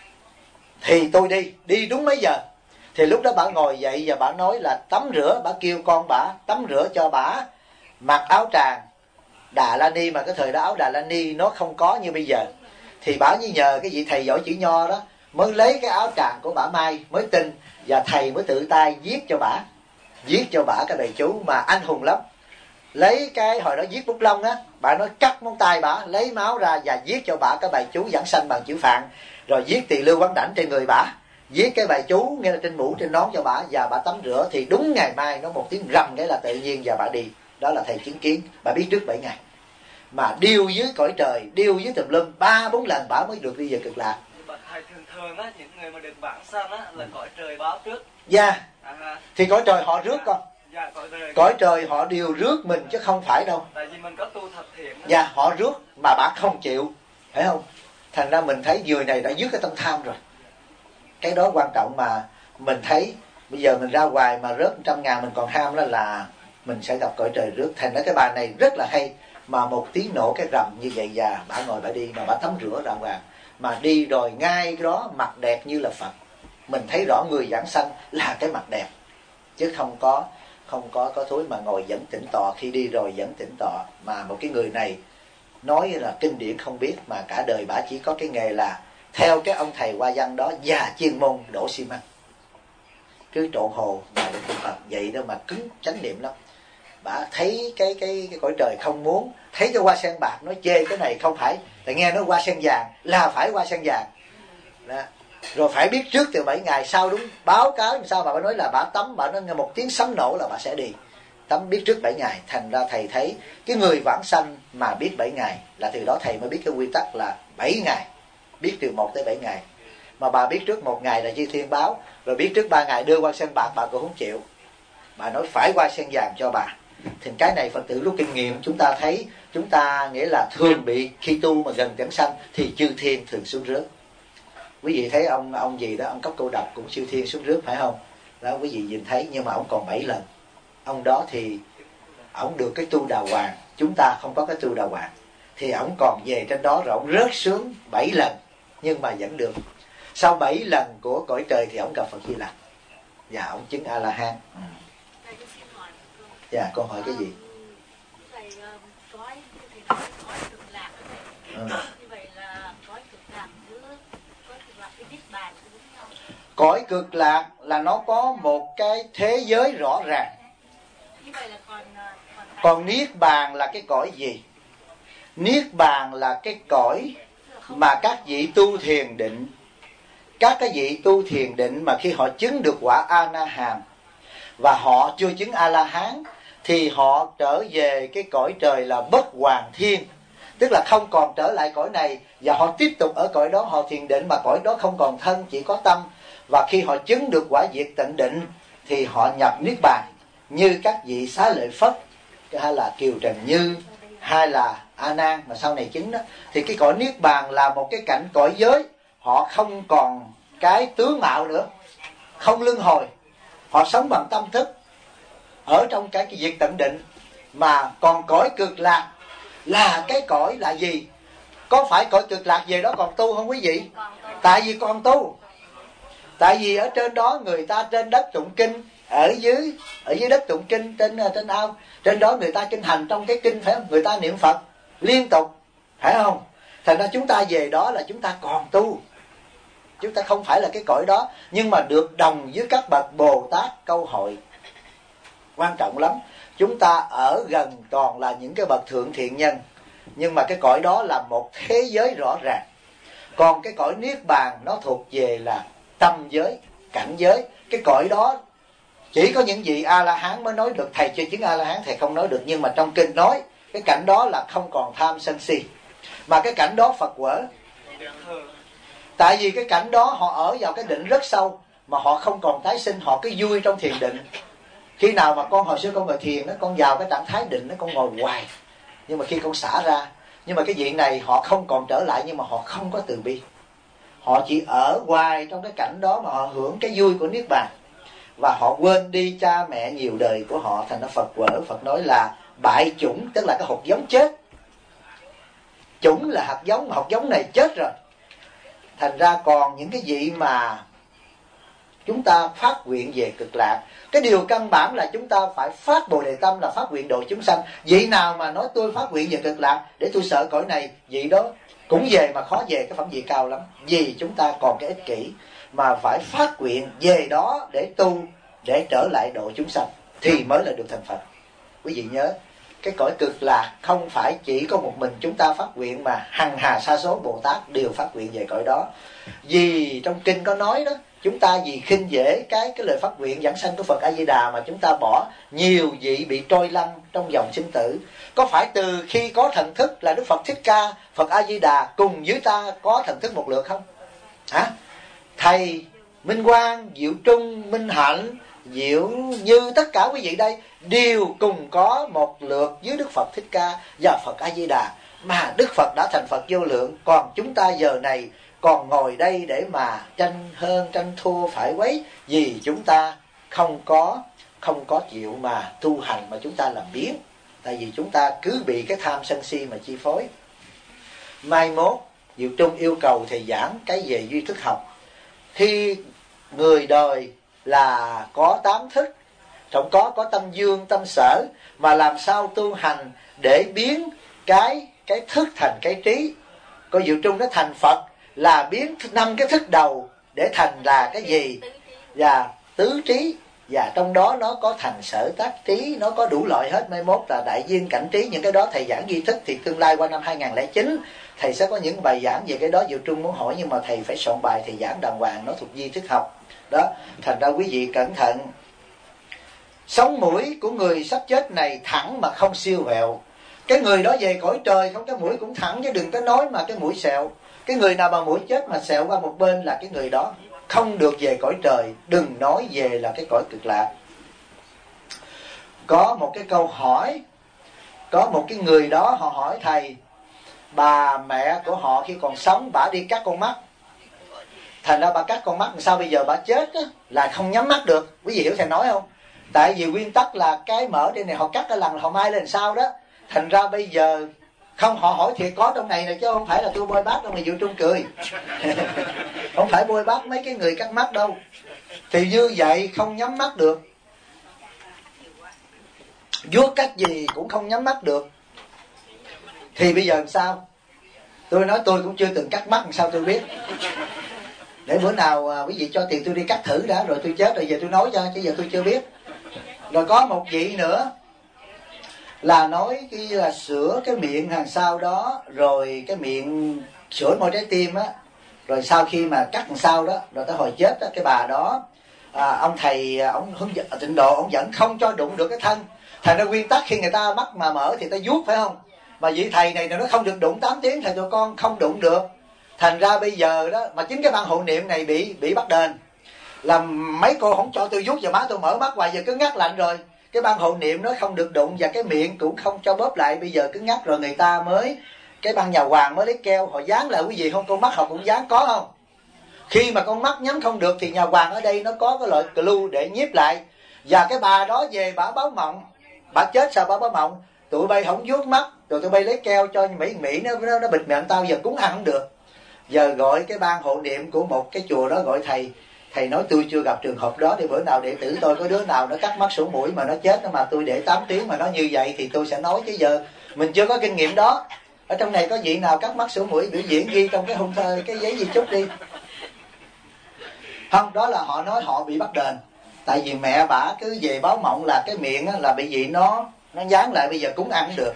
thì tôi đi đúng mấy giờ. Thì lúc đó bà ngồi dậy và bà nói là tắm rửa. Bà kêu con bà tắm rửa cho bà, mặc áo tràng Đà La Ni. Mà cái thời đó áo Đà La Ni nó không có như bây giờ. Thì bà như nhờ cái vị thầy giỏi chữ nho đó mới lấy cái áo tràng của bà may mới tin. Và thầy mới tự tay viết cho bà cái bài chú mà anh hùng lắm. Lấy cái hồi đó viết bút lông á, bà nói cắt móng tay bà, lấy máu ra và viết cho bà cái bài chú giảng sanh bằng chữ Phạn. Rồi viết Tỳ Lưu Quán Đảnh trên người bà, viết cái bài chú nghe là trên mũ trên nón cho bà. Và bà tắm rửa thì đúng ngày mai nó một tiếng rầm cái là tự nhiên và bà đi. Đó là thầy chứng kiến. Bà biết trước 7 ngày mà điêu dưới cõi trời, điêu dưới tùm lum 3-4 lần bà mới được đi về Cực Lạc. Thầy thường á, những người mà được vãng sanh á là cõi trời báo trước. Dạ. Thì cõi trời họ rước con. Dạ, cõi trời họ đều rước mình chứ không phải đâu. Tại vì mình có tu thật thiện. Dạ, họ rước mà bà không chịu, phải không? Thành ra mình thấy người này đã dứt cái tâm tham rồi. Cái đó quan trọng mà mình thấy. Bây giờ mình ra ngoài mà rớt 100.000 mình còn ham đó là mình sẽ gặp cõi trời rước. Thành ra cái bà này rất là hay. Mà một tiếng nổ cái rầm như vậy và bà ngồi bà đi. Mà bà tắm rửa rạng ràng. Mà đi rồi ngay đó mặt đẹp như là Phật. Mình thấy rõ người giảng sanh là cái mặt đẹp, chứ không có thối mà ngồi dẫn tĩnh tọa. Khi đi rồi dẫn tĩnh tọa. Mà một cái người này nói là kinh điển không biết, mà cả đời bả chỉ có cái nghề là theo cái ông thầy Hoa Văn đó và chuyên môn đổ xi măng. cứ trộn hồ mà được Phật vậy đó mà cứng chánh niệm lắm. Bà thấy cái cõi trời không muốn, thấy cái hoa sen bạc nói chê cái này không phải, tại nghe nói hoa sen vàng là phải hoa sen vàng đó. Rồi phải biết trước từ 7 ngày sau đúng báo cáo làm sao mà bà nói là bà tắm, bà nói nghe một tiếng sấm nổ là bà sẽ đi tắm, biết trước 7 ngày. Thành ra thầy thấy cái người vãng sanh mà biết 7 ngày là từ đó thầy mới biết cái quy tắc là 7 ngày, biết từ 1 tới 7 ngày. Mà bà biết trước 1 ngày là Chư Thiên báo, rồi biết trước 3 ngày đưa hoa sen bạc bà cũng không chịu, bà nói phải hoa sen vàng cho bà. Thì cái này Phật tử rút kinh nghiệm, chúng ta thấy chúng ta nghĩa là thường bị khi tu mà gần vãng sanh thì Chư Thiên thường xuống rước. Quý vị thấy ông gì đó, ông Cốc Câu Độc cũng Chư Thiên xuống rước phải không? Đó quý vị nhìn thấy, nhưng mà ông còn 7 lần. Ông đó thì ông được cái tu đà hoàng, chúng ta không có cái tu đà hoàng, thì ông còn về trên đó rồi ông rớt xuống 7 lần nhưng mà vẫn được. Sau 7 lần của cõi trời thì ông gặp Phật Di Lặc và ông chứng A La Hán. Dạ, con hỏi cái gì? Cõi cực lạc là nó có một cái thế giới rõ ràng. Còn Niết Bàn là cái cõi gì? Niết Bàn là cái cõi mà các vị tu thiền định. Các cái vị tu thiền định mà khi họ chứng được quả A-na-hàm và họ chưa chứng A-la-hán thì họ trở về cái cõi trời là bất hoàn thiên, tức là không còn trở lại cõi này, và họ tiếp tục ở cõi đó họ thiền định, mà cõi đó không còn thân, chỉ có tâm. Và khi họ chứng được quả diệt tận định thì họ nhập Niết Bàn, như các vị Xá Lợi Phất hay là Kiều Trần Như hay là A Nan mà sau này chứng đó. Thì cái cõi Niết Bàn là một cái cảnh cõi giới, họ không còn cái tướng mạo nữa, không luân hồi, họ sống bằng tâm thức ở trong cái diệt tận định. Mà còn cõi cực lạc là cái cõi là gì? Có phải cõi cực lạc về đó còn tu không quý vị? Tại vì còn tu. Tại vì ở trên đó người ta trên đất tụng kinh, ở dưới đất tụng kinh, trên ao, trên đó người ta kinh hành trong cái kinh, phải không? Người ta niệm Phật liên tục, phải không? Thành ra chúng ta về đó là chúng ta còn tu, chúng ta không phải là cái cõi đó, nhưng mà được đồng với các bậc Bồ Tát Câu Hội. Quan trọng lắm. Chúng ta ở gần toàn là những cái bậc thượng thiện nhân, nhưng mà cái cõi đó là một thế giới rõ ràng. Còn cái cõi Niết Bàn nó thuộc về là tâm giới, cảnh giới. Cái cõi đó chỉ có những vị A-la-hán mới nói được. Thầy chưa chứng A-la-hán thầy không nói được, nhưng mà trong kinh nói cái cảnh đó là không còn tham sân si. Mà cái cảnh đó Phật quở. Tại vì cái cảnh đó họ ở vào cái định rất sâu, mà họ không còn tái sinh, họ cứ vui trong thiền định. Khi nào mà con hồi xưa con ngồi thiền đó, con vào cái trạng thái định đó, con ngồi hoài, nhưng mà khi con xả ra. Nhưng mà cái vị này họ không còn trở lại, nhưng mà họ không có từ bi, họ chỉ ở hoài trong cái cảnh đó mà họ hưởng cái vui của Niết Bàn, và họ quên đi cha mẹ nhiều đời của họ. Thành ra Phật quở, Phật nói là bại chủng, tức là cái hột giống chết. Chủng là hạt giống, mà hạt giống này chết rồi. Thành ra còn những cái vị mà chúng ta phát nguyện về cực lạc, cái điều căn bản là chúng ta phải phát Bồ Đề Tâm, là phát nguyện độ chúng sanh. Vị nào mà nói tôi phát nguyện về cực lạc để tôi sợ cõi này, vị đó cũng về mà khó về cái phẩm vị cao lắm. Vì chúng ta còn cái ích kỷ, mà phải phát nguyện về đó để tu, để trở lại độ chúng sanh thì mới là được thành Phật. Quý vị nhớ, cái cõi cực lạc không phải chỉ có một mình chúng ta phát nguyện, mà hằng hà sa số Bồ Tát đều phát nguyện về cõi đó. Vì trong kinh có nói đó, chúng ta vì khinh dễ cái lời phát nguyện giảng sanh của Phật A Di Đà mà chúng ta bỏ nhiều vị bị trôi lăn trong dòng sinh tử. Có phải từ khi có thần thức là Đức Phật Thích Ca, Phật A Di Đà cùng với ta có thần thức một lượt không? Hả? Thầy Minh Quang, Diệu Trung, Minh Hạnh, Diệu Như, tất cả quý vị đây đều cùng có một lượt với Đức Phật Thích Ca và Phật A Di Đà, mà Đức Phật đã thành Phật vô lượng. Còn chúng ta giờ này còn ngồi đây để mà tranh hơn tranh thua phải quấy, vì chúng ta không có chịu mà tu hành, mà chúng ta làm biếng. Tại vì chúng ta cứ bị cái tham sân si mà chi phối. Mai mốt Diệu Trung yêu cầu thầy giảng cái về duy thức học. Khi người đời là có 8 thức, trong có tâm dương, tâm sở, mà làm sao tu hành để biến cái thức thành cái trí. Coi Diệu Trung nó thành Phật là biến 5 cái thức đầu để thành là cái gì? Và tứ trí, và trong đó nó có thành sở tác trí, nó có đủ loại hết. Mai mốt là đại duyên cảnh trí, những cái đó thầy giảng duy thức, thì tương lai qua năm 2009 thầy sẽ có những bài giảng về cái đó. Diệu Trung muốn hỏi nhưng mà thầy phải soạn bài, thầy giảng đàng hoàng, nó thuộc duy thức học đó. Thành ra quý vị cẩn thận. Sống mũi của người sắp chết này thẳng mà không siêu vẹo. Cái người đó về cõi trời không, cái mũi cũng thẳng, chứ đừng có nói mà cái mũi sẹo. Cái người nào mà mũi chết mà sẹo qua một bên là cái người đó không được về cõi trời, đừng nói về là cái cõi cực lạc. Có một cái câu hỏi, có một cái người đó họ hỏi thầy, bà mẹ của họ khi còn sống bả đi cắt con mắt, thành ra bà cắt con mắt, sao bây giờ bà chết á, là không nhắm mắt được. Quý vị hiểu thầy nói không? Tại vì nguyên tắc là cái mỡ trên này họ cắt cái lần họ mai lên sao đó, thành ra bây giờ không, họ hỏi thiệt có trong này nè, chứ không phải là tôi bôi bát đâu mà Diệu Trung cười. Không phải bôi bát mấy cái người cắt mắt đâu. Thì như vậy không nhắm mắt được, vuốt cách gì cũng không nhắm mắt được. Thì bây giờ làm sao? Tôi nói tôi cũng chưa từng cắt mắt, làm sao tôi biết? Để bữa nào quý vị cho tiền tôi đi cắt thử đã, rồi tôi chết rồi về tôi nói cho, chứ giờ tôi chưa biết. Rồi có một vị nữa là nói cái là sửa cái miệng hàng sau đó, rồi cái miệng sửa môi trái tim á, rồi sau khi mà cắt làm sao đó, rồi tới hồi chết đó, cái bà đó ông thầy ông hướng dẫn tịnh độ, ông vẫn không cho đụng được cái thân. Thành ra nguyên tắc khi người ta mắc mà mở thì ta vuốt, phải không? Mà vị thầy này nó không được đụng 8 tiếng, thầy tụi con không đụng được. Thành ra bây giờ đó, mà chính cái ban hộ niệm này bị bắt đền, làm mấy cô không cho tôi vuốt vào má tôi, mở mắt hoài giờ cứ ngắt lạnh rồi. Cái ban hộ niệm nó không được đụng, và cái miệng cũng không cho bóp lại, bây giờ cứ ngắt rồi người ta mới, cái ban nhà hoàng mới lấy keo họ dán lại. Quý vị không, con mắt họ cũng dán, có không? Khi mà con mắt nhắm không được thì nhà hoàng ở đây nó có cái loại glue để nhiếp lại. Và cái bà đó về bả báo mộng, bả chết sao bả báo mộng, tụi bay không vuốt mắt, rồi tụi bay lấy keo cho Mỹ nó bịt miệng tao, giờ cúng ăn không được. Giờ gọi cái ban hộ niệm của một cái chùa đó gọi thầy nói tôi chưa gặp trường hợp đó, thì bữa nào đệ tử tôi có đứa nào nó cắt mắt sổ mũi mà nó chết mà tôi để 8 tiếng mà nó như vậy thì tôi sẽ nói, chứ giờ mình chưa có kinh nghiệm đó. Ở trong này có vị nào cắt mắt sổ mũi biểu diễn ghi trong cái hung thơ cái giấy gì chút đi. Không, đó là họ nói họ bị bắt đền. Tại vì mẹ bả cứ về báo mộng là cái miệng á, là bị gì nó dán lại, bây giờ cúng ăn được.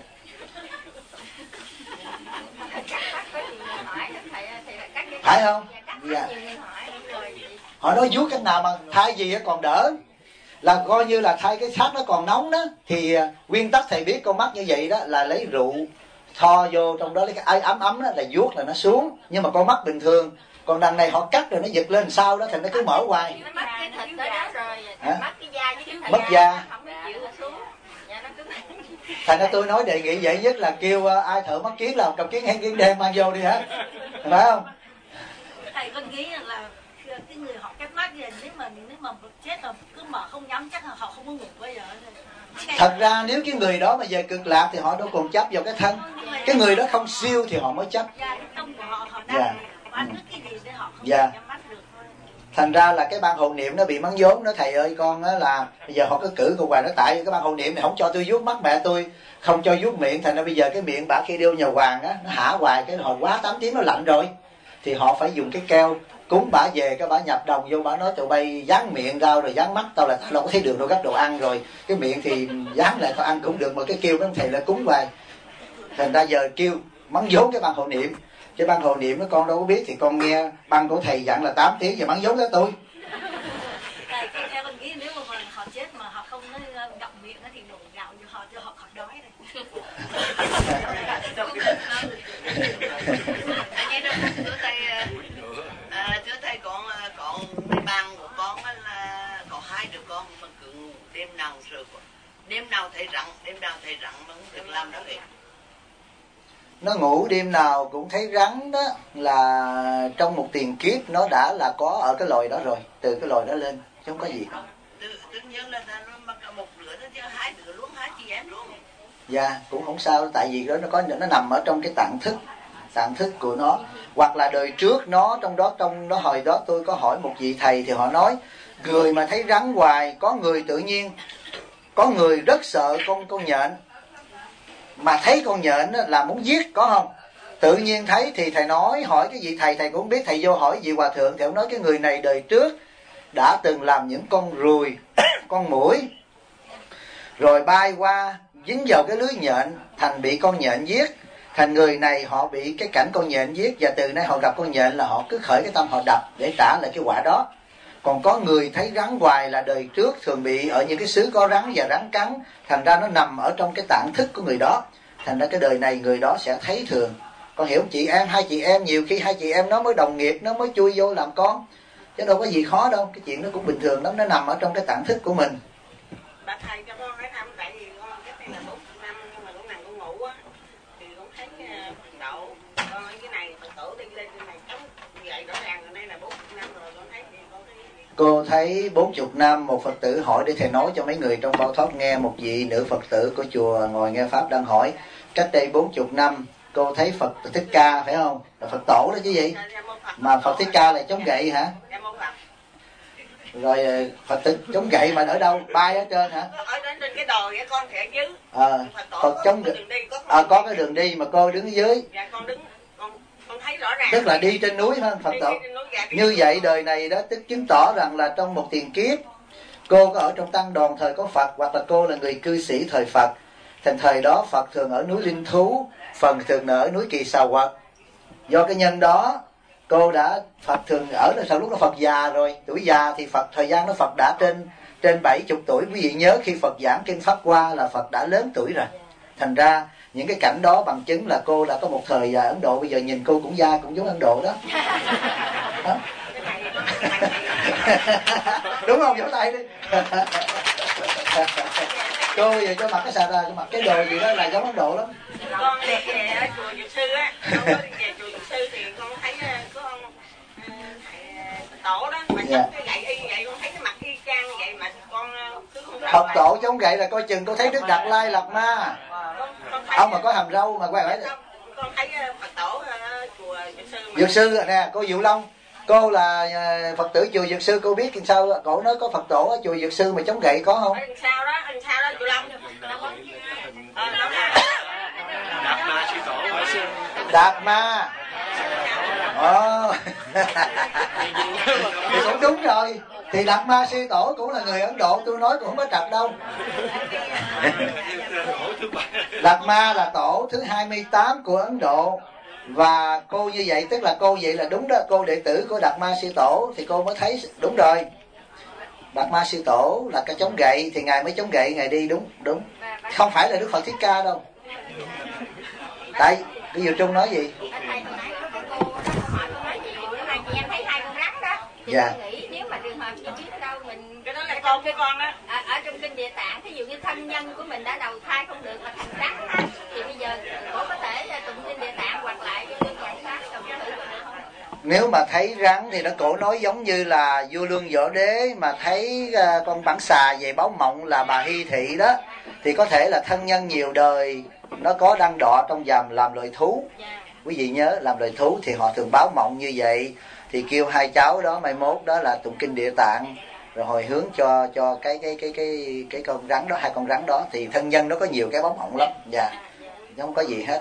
Phải không? Dạ. Họ nói vuốt cách nào mà thay gì còn đỡ, là coi như là thay cái xác nó còn nóng đó. Thì nguyên tắc thầy biết con mắt như vậy đó là lấy rượu tho vô trong đó, lấy cái ấm ấm đó là vuốt là nó xuống. Nhưng mà con mắt bình thường, còn đằng này họ cắt rồi nó giật lên sau đó, thì nó cứ mở hoài. Mất da. Thành ra tôi nói đề nghị dễ nhất là kêu ai thợ mắt kiến làm cặp kiến hay kiến đen mang vô đi hả, phải không? Thầy con nghĩ là cái người họ cắt mắt thì nếu mà chết là cứ mở không nhắm chắc là họ không có ngủ bây giờ. Thật ra nếu cái người đó mà về cực lạc thì họ đâu còn chấp vào cái thân. Cái người đó không siêu thì họ mới chấp. Dạ. Thành ra là cái ban hộ niệm nó bị mắng vốn đó. Thầy ơi con á là bây giờ họ cứ cử con hoài, nó tại cái ban hộ niệm này không cho tôi vuốt mắt mẹ tôi, không cho vuốt miệng, thành ra bây giờ cái miệng bả khi đeo nhà hoàng á, nó hả hoài, cái hồi quá 8 tiếng nó lạnh rồi thì họ phải dùng cái keo cúng bả về, cái bả nhập đồng vô, bả nói tụi bay dán miệng rau rồi dán mắt tao là tao đâu có thấy đường đâu, gấp đồ ăn rồi cái miệng thì dán lại tao ăn cũng được, mà cái kêu mấy thầy là cúng hoài. Thành ra giờ kêu mắng vốn cái ban hộ niệm. Cái ban hộ niệm đó con đâu có biết, thì con nghe băng của thầy dặn là 8 tiếng giờ mắng vốn đó tôi. Theo con nghĩ nếu mà họ chết mà họ không động miệng thì đổ gạo cho họ khỏi đói này. Thưa thầy con mấy bạn của con là có 2 đứa con mà cứ đêm nào sợ, đêm nào thầy rặn mà không được làm đó vậy. Nó ngủ đêm nào cũng thấy rắn đó, là trong một tiền kiếp nó đã là có ở cái loài đó rồi, từ cái loài đó lên chứ không có gì. Tự nhiên là nó mặc một đứa đó chứ 2 đứa luôn, 2 chị em luôn. Dạ cũng không sao, tại vì đó nó nằm ở trong cái tạng thức của nó, hoặc là đời trước nó trong đó hồi đó tôi có hỏi một vị thầy thì họ nói người mà thấy rắn hoài, có người tự nhiên, có người rất sợ con nhện, mà thấy con nhện là muốn giết, có không? Tự nhiên thấy thì thầy nói hỏi cái vị thầy cũng không biết, thầy vô hỏi vị hòa thượng thì ông nói cái người này đời trước đã từng làm những con ruồi, con muỗi, rồi bay qua dính vào cái lưới nhện, thành bị con nhện giết. Thành người này họ bị cái cảnh con nhện giết, và từ nay họ gặp con nhện là họ cứ khởi cái tâm họ đập để trả lại cái quả đó. Còn có người thấy rắn hoài là đời trước thường bị ở những cái xứ có rắn và rắn cắn, thành ra nó nằm ở trong cái tạng thức của người đó, thành ra cái đời này người đó sẽ thấy thường. Con hiểu chị em, hai chị em nhiều khi hai chị em nó mới đồng nghiệp, nó mới chui vô làm con, chứ đâu có gì khó đâu, cái chuyện nó cũng bình thường lắm, nó nằm ở trong cái tạng thức của mình. Bà thầy cho con hỏi thăm, tại vì con cái này là 40 năm nhưng mà con nằm con ngủ á, thì con thấy phần độ con cái này Phật tử đi lên cái này chống như vậy rõ ràng ở đây là 40 năm rồi, con thấy thì con thấy. Cô thấy 40 năm một Phật tử hỏi để thầy nói cho mấy người trong Bao Thoát nghe. Một vị nữ Phật tử của chùa ngồi nghe Pháp đang hỏi, cách đây 40 năm cô thấy Phật Thích Ca phải không? Là Phật tổ đó chứ gì? Mà Phật Thích Ca lại chống gậy hả? Rồi Phật chống gậy mà ở đâu? Bay ở trên hả? Ở trên cái đồi á, con thì ở dưới. Phật chống gậy. Có cái đường đi mà cô đứng ở dưới. Dạ con đứng, con thấy rõ ràng. Tức là đi trên núi hơn Phật tổ. Như vậy đời này đó tức chứng tỏ rằng là trong một tiền kiếp cô có ở trong tăng đoàn thời có Phật, hoặc là cô là người cư sĩ thời Phật. Thành thời đó Phật thường ở núi Linh Thú, phần thường ở núi Kỳ Xà Quật. Do cái nhân đó cô đã, Phật thường ở là sau lúc đó Phật già rồi, tuổi già thì Phật thời gian đó Phật đã trên 70 tuổi. Quý vị nhớ khi Phật giảng kinh Pháp Hoa là Phật đã lớn tuổi rồi. Thành ra những cái cảnh đó bằng chứng là cô đã có một thời Ấn Độ, bây giờ nhìn cô cũng da cũng giống Ấn Độ đó. Đó. Đúng không? Vỗ tay đi. Cô về cho mặc cái xà ra, cho mặc cái đồ gì đó là giống Ấn Độ lắm. Con đi về ở chùa Dược Sư á, con có đi về chùa Dược Sư thì con thấy có ông tổ đó mà chống cái gậy y vậy, con thấy cái mặt y chang vậy mà con cứ không rõ. Phật tổ chống gậy là coi chừng cô thấy Đức Đạt Lai Lạt Ma. Ông mà có hàm râu mà quay lại. Con thấy Phật tổ chùa Dược Sư. Dược Sư nè, cô Diệu Long, cô là Phật tử chùa Dược Sư, cô biết làm sao cổ nói có Phật tổ ở chùa Dược Sư mà chống gậy có không? Anh sao đó Diệu Long. Đạt Ma sư tổ. Đạt Ma. Thì cũng đúng rồi. Thì Đạt Ma sư tổ cũng là người Ấn Độ, tôi nói cũng không có trật đâu. Đạt Ma là tổ thứ 28 của Ấn Độ. Và cô như vậy tức là cô vậy là đúng đó, cô đệ tử của Đạt Ma sư tổ thì cô mới thấy đúng rồi. Đạt Ma sư tổ là cái chống gậy thì ngài mới chống gậy, ngài đi đúng. Không phải là Đức Phật Thích Ca đâu. Tại cái Diệu Trung nói gì? Dạ. Nghĩ nếu mà trường hợp như trước đâu mình cái đó là con cái con đó ở trong kinh Địa Tạng, ví dụ như thân nhân của mình đã đầu thai không được mà thành rắn á, thì bây giờ cô có thể tụng kinh Địa Tạng hoặc lại cho những quan sát đồng tử được không? Nếu mà thấy rắn thì nó cổ nói giống như là vua Lương Võ Đế mà thấy con bản xà về báo mộng là bà Hy Thị đó, thì có thể là thân nhân nhiều đời nó có đăng đọ trong giàm làm loài thú. Quý vị nhớ làm loài thú thì họ thường báo mộng như vậy, thì kêu hai cháu đó mai mốt đó là tụng kinh Địa Tạng rồi hồi hướng cho cái con rắn đó, hai con rắn đó, thì thân nhân nó có nhiều cái báo mộng lắm. Dạ, không có gì hết.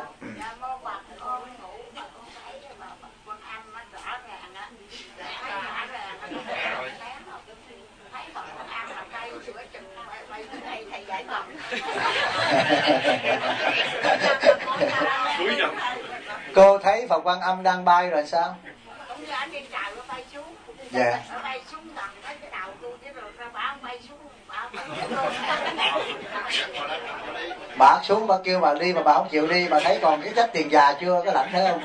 Cô thấy Phật Quan Âm đang bay rồi sao? Dạ. Bà xuống bà kêu bà đi mà bà không chịu đi, bà thấy còn cái trách tiền già chưa, có lạnh thấy không?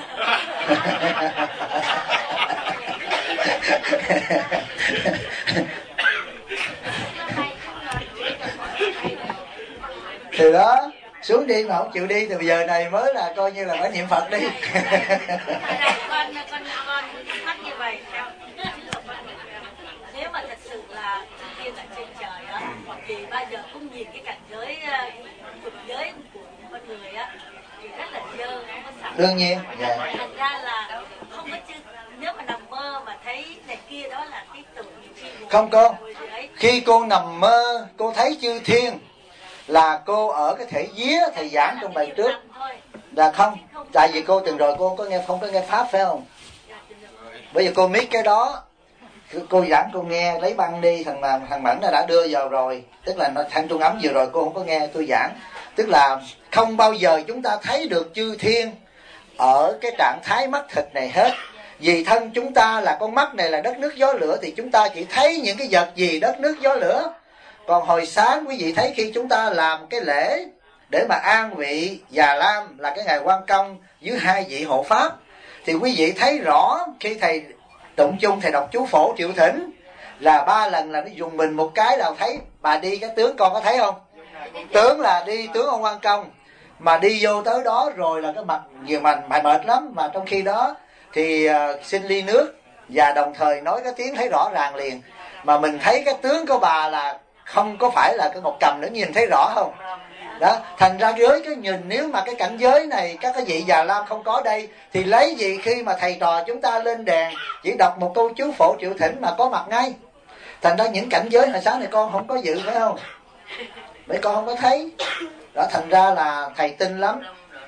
Từ đó xuống đi mà không chịu đi thì bây giờ này mới là coi như là phải niệm Phật đi. con thắc như vậy sao? Nếu mà thật sự là thiên ở trên trời á, thì bao giờ cũng nhìn cái cảnh giới tục giới của con người á thì rất là dơ, không có sạch. Đương nhiên. Dạ. Thành ra là không có chứ, nếu mà nằm mơ mà thấy này kia đó là cái tưởng không cô. Khi cô nằm mơ cô thấy chư thiên là cô ở cái thể vía thầy giảng trong bài trước là không, tại vì cô từng rồi cô có nghe, không có nghe pháp phải không? Bây giờ cô biết cái đó cô giảng cô nghe, lấy băng đi, thằng Mẫn nó đã đưa vào rồi, tức là nó than trung ấm vừa rồi cô không có nghe tôi giảng. Tức là không bao giờ chúng ta thấy được chư thiên ở cái trạng thái mắt thịt này hết. Vì thân chúng ta là con mắt này là đất nước gió lửa, thì chúng ta chỉ thấy những cái vật gì đất nước gió lửa. Còn hồi sáng quý vị thấy khi chúng ta làm cái lễ để mà an vị Già Lam là cái ngày Quan Công với 2 vị hộ pháp, thì quý vị thấy rõ khi thầy tụng chung, thầy đọc chú phổ triệu thỉnh là 3 lần là nó dùng mình một cái là thấy bà đi cái tướng, con có thấy không? Tướng là đi tướng ông Quan Công, mà đi vô tới đó rồi là cái mặt nhiều mà mệt lắm, mà trong khi đó thì xin ly nước và đồng thời nói cái tiếng thấy rõ ràng liền. Mà mình thấy cái tướng của bà là không có phải là cái Ngọc Cầm nữa, nhìn thấy rõ không? Đó, thành ra với cái nhìn, nếu mà cái cảnh giới này các cái vị Già Lam không có đây thì lấy gì khi mà thầy trò chúng ta lên đèn chỉ đọc một câu chú phổ triệu thỉnh mà có mặt ngay. Thành ra những cảnh giới hồi sáng này con không có dự, phải không? Mấy con không có thấy. Đó, thành ra là thầy tin lắm.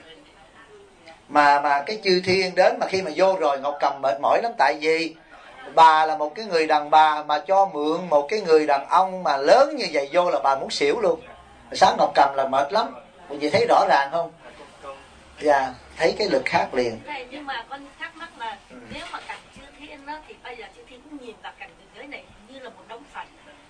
Mà cái chư thiên đến mà khi mà vô rồi Ngọc Cầm mệt mỏi lắm. Tại vì bà là một cái người đàn bà mà cho mượn một cái người đàn ông mà lớn như vậy vô là bà muốn xỉu luôn. Sáng Ngọc Cầm là mệt lắm. Quý vị thấy rõ ràng không? Dạ, thấy cái lực khác liền. Nhưng mà con thắc mắc là nếu mà cảnh chư thiên đó, thì bây giờ chư thiên cũng nhìn vào cảnh giới này như là một đống phật.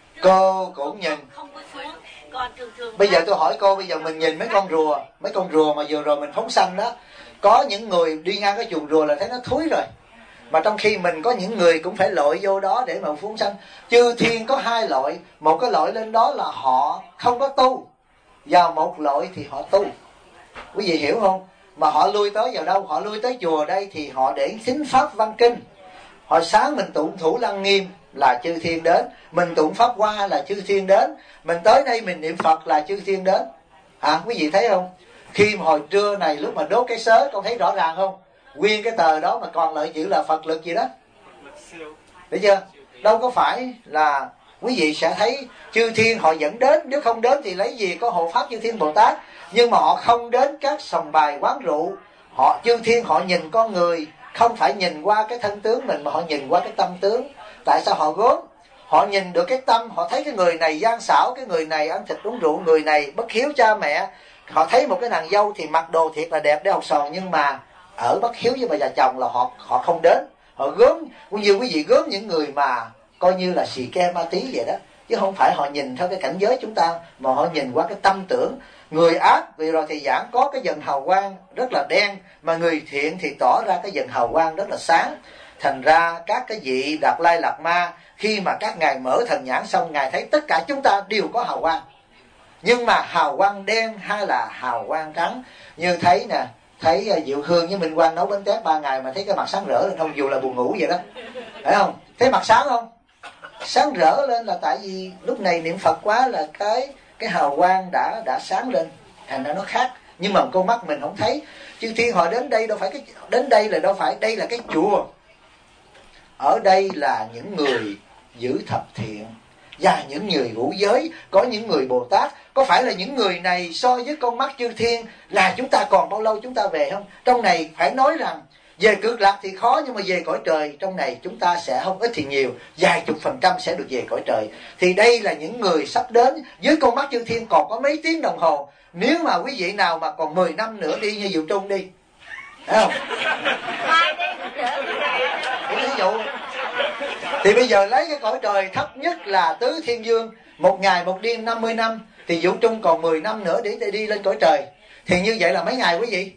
Cô cũng nhìn. Không có xuống. Còn thường bây giờ tôi hỏi cô, bây giờ mình nhìn mấy con rùa mà vừa rồi mình phóng sanh đó, có những người đi ngang cái chuồng rùa là thấy nó thúi rồi, mà trong khi mình có những người cũng phải lội vô đó để mà phóng sanh. Chư thiên có 2 loại, một cái loại lên đó là họ không có tu, và một loại thì họ tu. Quý vị hiểu không? Mà họ lui tới vào đâu? Họ lui tới chùa đây thì họ để thính pháp văn kinh. Hồi sáng mình tụng Thủ Lăng Nghiêm là chư thiên đến, mình tụng Pháp Hoa là chư thiên đến, mình tới đây mình niệm Phật là chư thiên đến. Quý vị thấy không? Khi mà hồi trưa này lúc mà đốt cái sớ, con thấy rõ ràng không? Nguyên cái tờ đó mà còn lại chữ là Phật lực gì đó. Thấy chưa? Đâu có phải là quý vị sẽ thấy chư thiên họ dẫn đến, nếu không đến thì lấy gì có hộ pháp chư thiên Bồ Tát. Nhưng mà họ không đến các sòng bài quán rượu. Chư thiên họ nhìn con người, không phải nhìn qua cái thân tướng mình mà họ nhìn qua cái tâm tướng. Tại sao họ gớm? Họ nhìn được cái tâm, họ thấy cái người này gian xảo, cái người này ăn thịt uống rượu, người này bất hiếu cha mẹ. Họ thấy một cái nàng dâu thì mặc đồ thiệt là đẹp để học sòn, nhưng mà ở bất hiếu với bà già chồng là họ không đến. Họ gớm, cũng như quý vị gớm những người mà coi như là xì ke ma tí vậy đó, chứ không phải họ nhìn theo cái cảnh giới chúng ta, mà họ nhìn qua cái tâm tưởng. Người ác vì rồi thì giảng có cái dần hào quang rất là đen, mà người thiện thì tỏ ra cái dần hào quang rất là sáng. Thành ra các cái vị Đạt Lai Lạt Ma, khi mà các ngài mở thần nhãn xong, ngài thấy tất cả chúng ta đều có hào quang, nhưng mà hào quang đen hay là hào quang trắng. Như thấy nè, thấy Diệu Hương với Minh Quang nấu bánh tét 3 ngày mà thấy cái mặt sáng rỡ lên không, dù là buồn ngủ vậy đó, phải không? Thấy mặt sáng không? Sáng rỡ lên là tại vì lúc này niệm Phật quá là cái hào quang đã sáng lên, thành ra nó khác. Nhưng mà con mắt mình không thấy. Chư thiên họ đến đây đâu phải đến đây là đâu phải, đây là cái chùa. Ở đây là những người giữ thập thiện và những người ngũ giới, có những người Bồ Tát. Có phải là những người này so với con mắt chư thiên là chúng ta còn bao lâu chúng ta về không? Trong này phải nói rằng về cực lạc thì khó, nhưng mà về cõi trời trong này chúng ta sẽ không ít thì nhiều, vài chục % sẽ được về cõi trời. Thì đây là những người sắp đến. Với con mắt chư thiên còn có mấy tiếng đồng hồ. Nếu mà quý vị nào mà còn 10 năm nữa đi như Diệu Trung đi, thấy không? Ví dụ thì bây giờ lấy cái cõi trời thấp nhất là Tứ Thiên Dương, một ngày một đêm 50 năm, thì Diệu Trung còn 10 năm nữa để đi lên cõi trời. Thì như vậy là mấy ngày quý vị?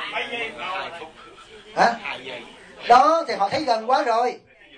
Hả? Đó thì họ thấy gần quá rồi.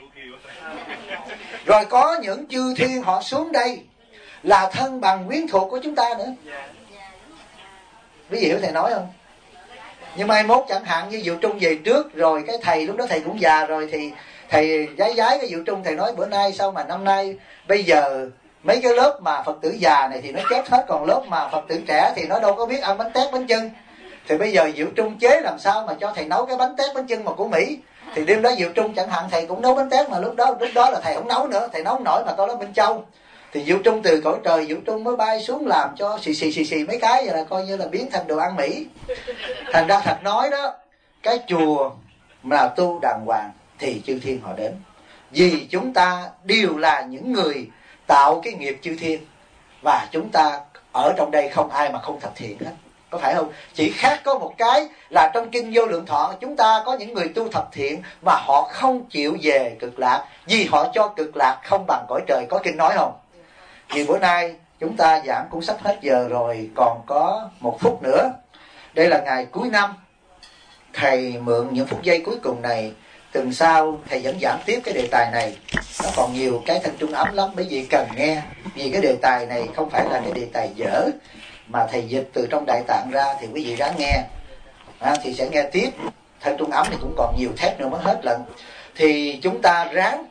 Rồi có những chư thiên họ xuống đây là thân bằng quyến thuộc của chúng ta nữa. Quý vị hiểu thầy nói không? Nhưng mai mốt chẳng hạn như Diệu Trung về trước rồi, cái thầy lúc đó thầy cũng già rồi, thì thầy giái cái Diệu Trung, thầy nói bữa nay sao mà năm nay bây giờ mấy cái lớp mà Phật tử già này thì nó chết hết, còn lớp mà Phật tử trẻ thì nó đâu có biết ăn bánh tét bánh chưng. Thì bây giờ Diệu Trung chế làm sao mà cho thầy nấu cái bánh tét bánh chưng mà của Mỹ. Thì đêm đó Diệu Trung chẳng hạn thầy cũng nấu bánh tét, mà lúc đó là thầy không nấu nữa, thầy nấu không nổi mà coi đó Minh Châu. Thì Diệu Trung từ cõi trời Diệu Trung mới bay xuống làm cho xì mấy cái, vậy là coi như là biến thành đồ ăn Mỹ. Thành ra thật nói đó, cái chùa mà tu đàng hoàng thì chư thiên họ đến. Vì chúng ta đều là những người tạo cái nghiệp chư thiên, và chúng ta ở trong đây không ai mà không thập thiện hết, có phải không? Chỉ khác có một cái là trong kinh Vô Lượng Thọ chúng ta có những người tu thập thiện mà họ không chịu về cực lạc, vì họ cho cực lạc không bằng cõi trời. Có kinh nói không? Vì bữa nay chúng ta giảng cũng sắp hết giờ rồi, còn có 1 phút nữa. Đây là ngày cuối năm, thầy mượn những phút giây cuối cùng này, tuần sau thầy vẫn giảng tiếp cái đề tài này. Nó còn nhiều cái thanh trung ấm lắm, bởi vì cần nghe. Vì cái đề tài này không phải là cái đề tài dở, mà thầy dịch từ trong Đại Tạng ra, thì quý vị ráng nghe. Thì sẽ nghe tiếp. Thanh trung ấm thì cũng còn nhiều thép nữa mới hết lần. Thì chúng ta ráng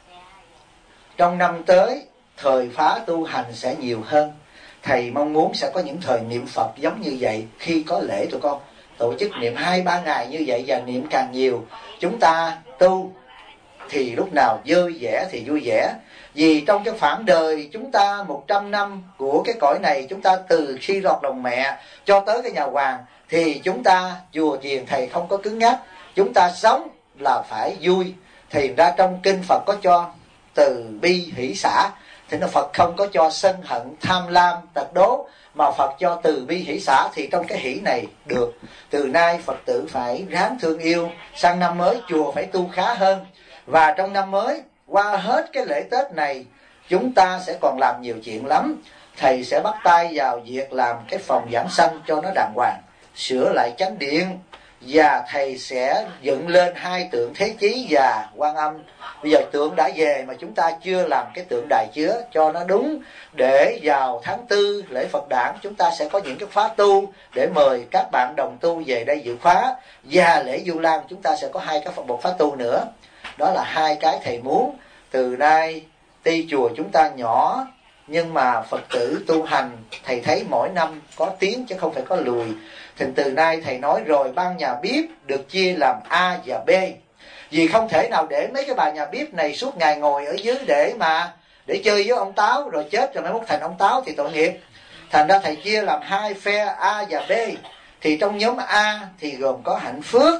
trong năm tới, thời phá tu hành sẽ nhiều hơn. Thầy mong muốn sẽ có những thời niệm Phật giống như vậy. Khi có lễ tụi con tổ chức niệm 2-3 ngày như vậy, và niệm càng nhiều. Chúng ta tu thì lúc nào vui vẻ thì vui vẻ. Vì trong cái khoảng đời chúng ta 100 năm của cái cõi này, chúng ta từ khi lọt lòng mẹ cho tới cái nhà hoàng, thì chúng ta chùa chiền thầy không có cứng nhắc. Chúng ta sống là phải vui. Thì ra trong kinh Phật có cho từ bi hỷ xả, thì nó Phật không có cho sân hận tham lam tật đố, mà Phật cho từ bi hỷ xả. Thì trong cái hỷ này được. Từ nay Phật tử phải ráng thương yêu. Sang năm mới chùa phải tu khá hơn. Và trong năm mới, qua hết cái lễ Tết này, chúng ta sẽ còn làm nhiều chuyện lắm. Thầy sẽ bắt tay vào việc làm cái phòng giảng sanh cho nó đàng hoàng, sửa lại chánh điện, và thầy sẽ dựng lên 2 tượng Thế Chí và Quan Âm. Bây giờ tượng đã về mà chúng ta chưa làm cái tượng đài chứa cho nó đúng, để vào tháng 4 lễ Phật đản chúng ta sẽ có những cái khóa tu để mời các bạn đồng tu về đây dự khóa. Và lễ Du Lan chúng ta sẽ có 2 cái một khóa tu nữa. Đó là 2 cái thầy muốn. Từ nay tuy chùa chúng ta nhỏ, nhưng mà Phật tử tu hành thầy thấy mỗi năm có tiến chứ không phải có lùi. Thì từ nay thầy nói rồi, ban nhà bếp được chia làm A và B. Vì không thể nào để mấy cái bà nhà bếp này suốt ngày ngồi ở dưới để chơi với ông Táo, rồi chết rồi mới mốt thành ông Táo thì tội nghiệp. Thành ra thầy chia làm 2 phe A và B. Thì trong nhóm A thì gồm có Hạnh Phước,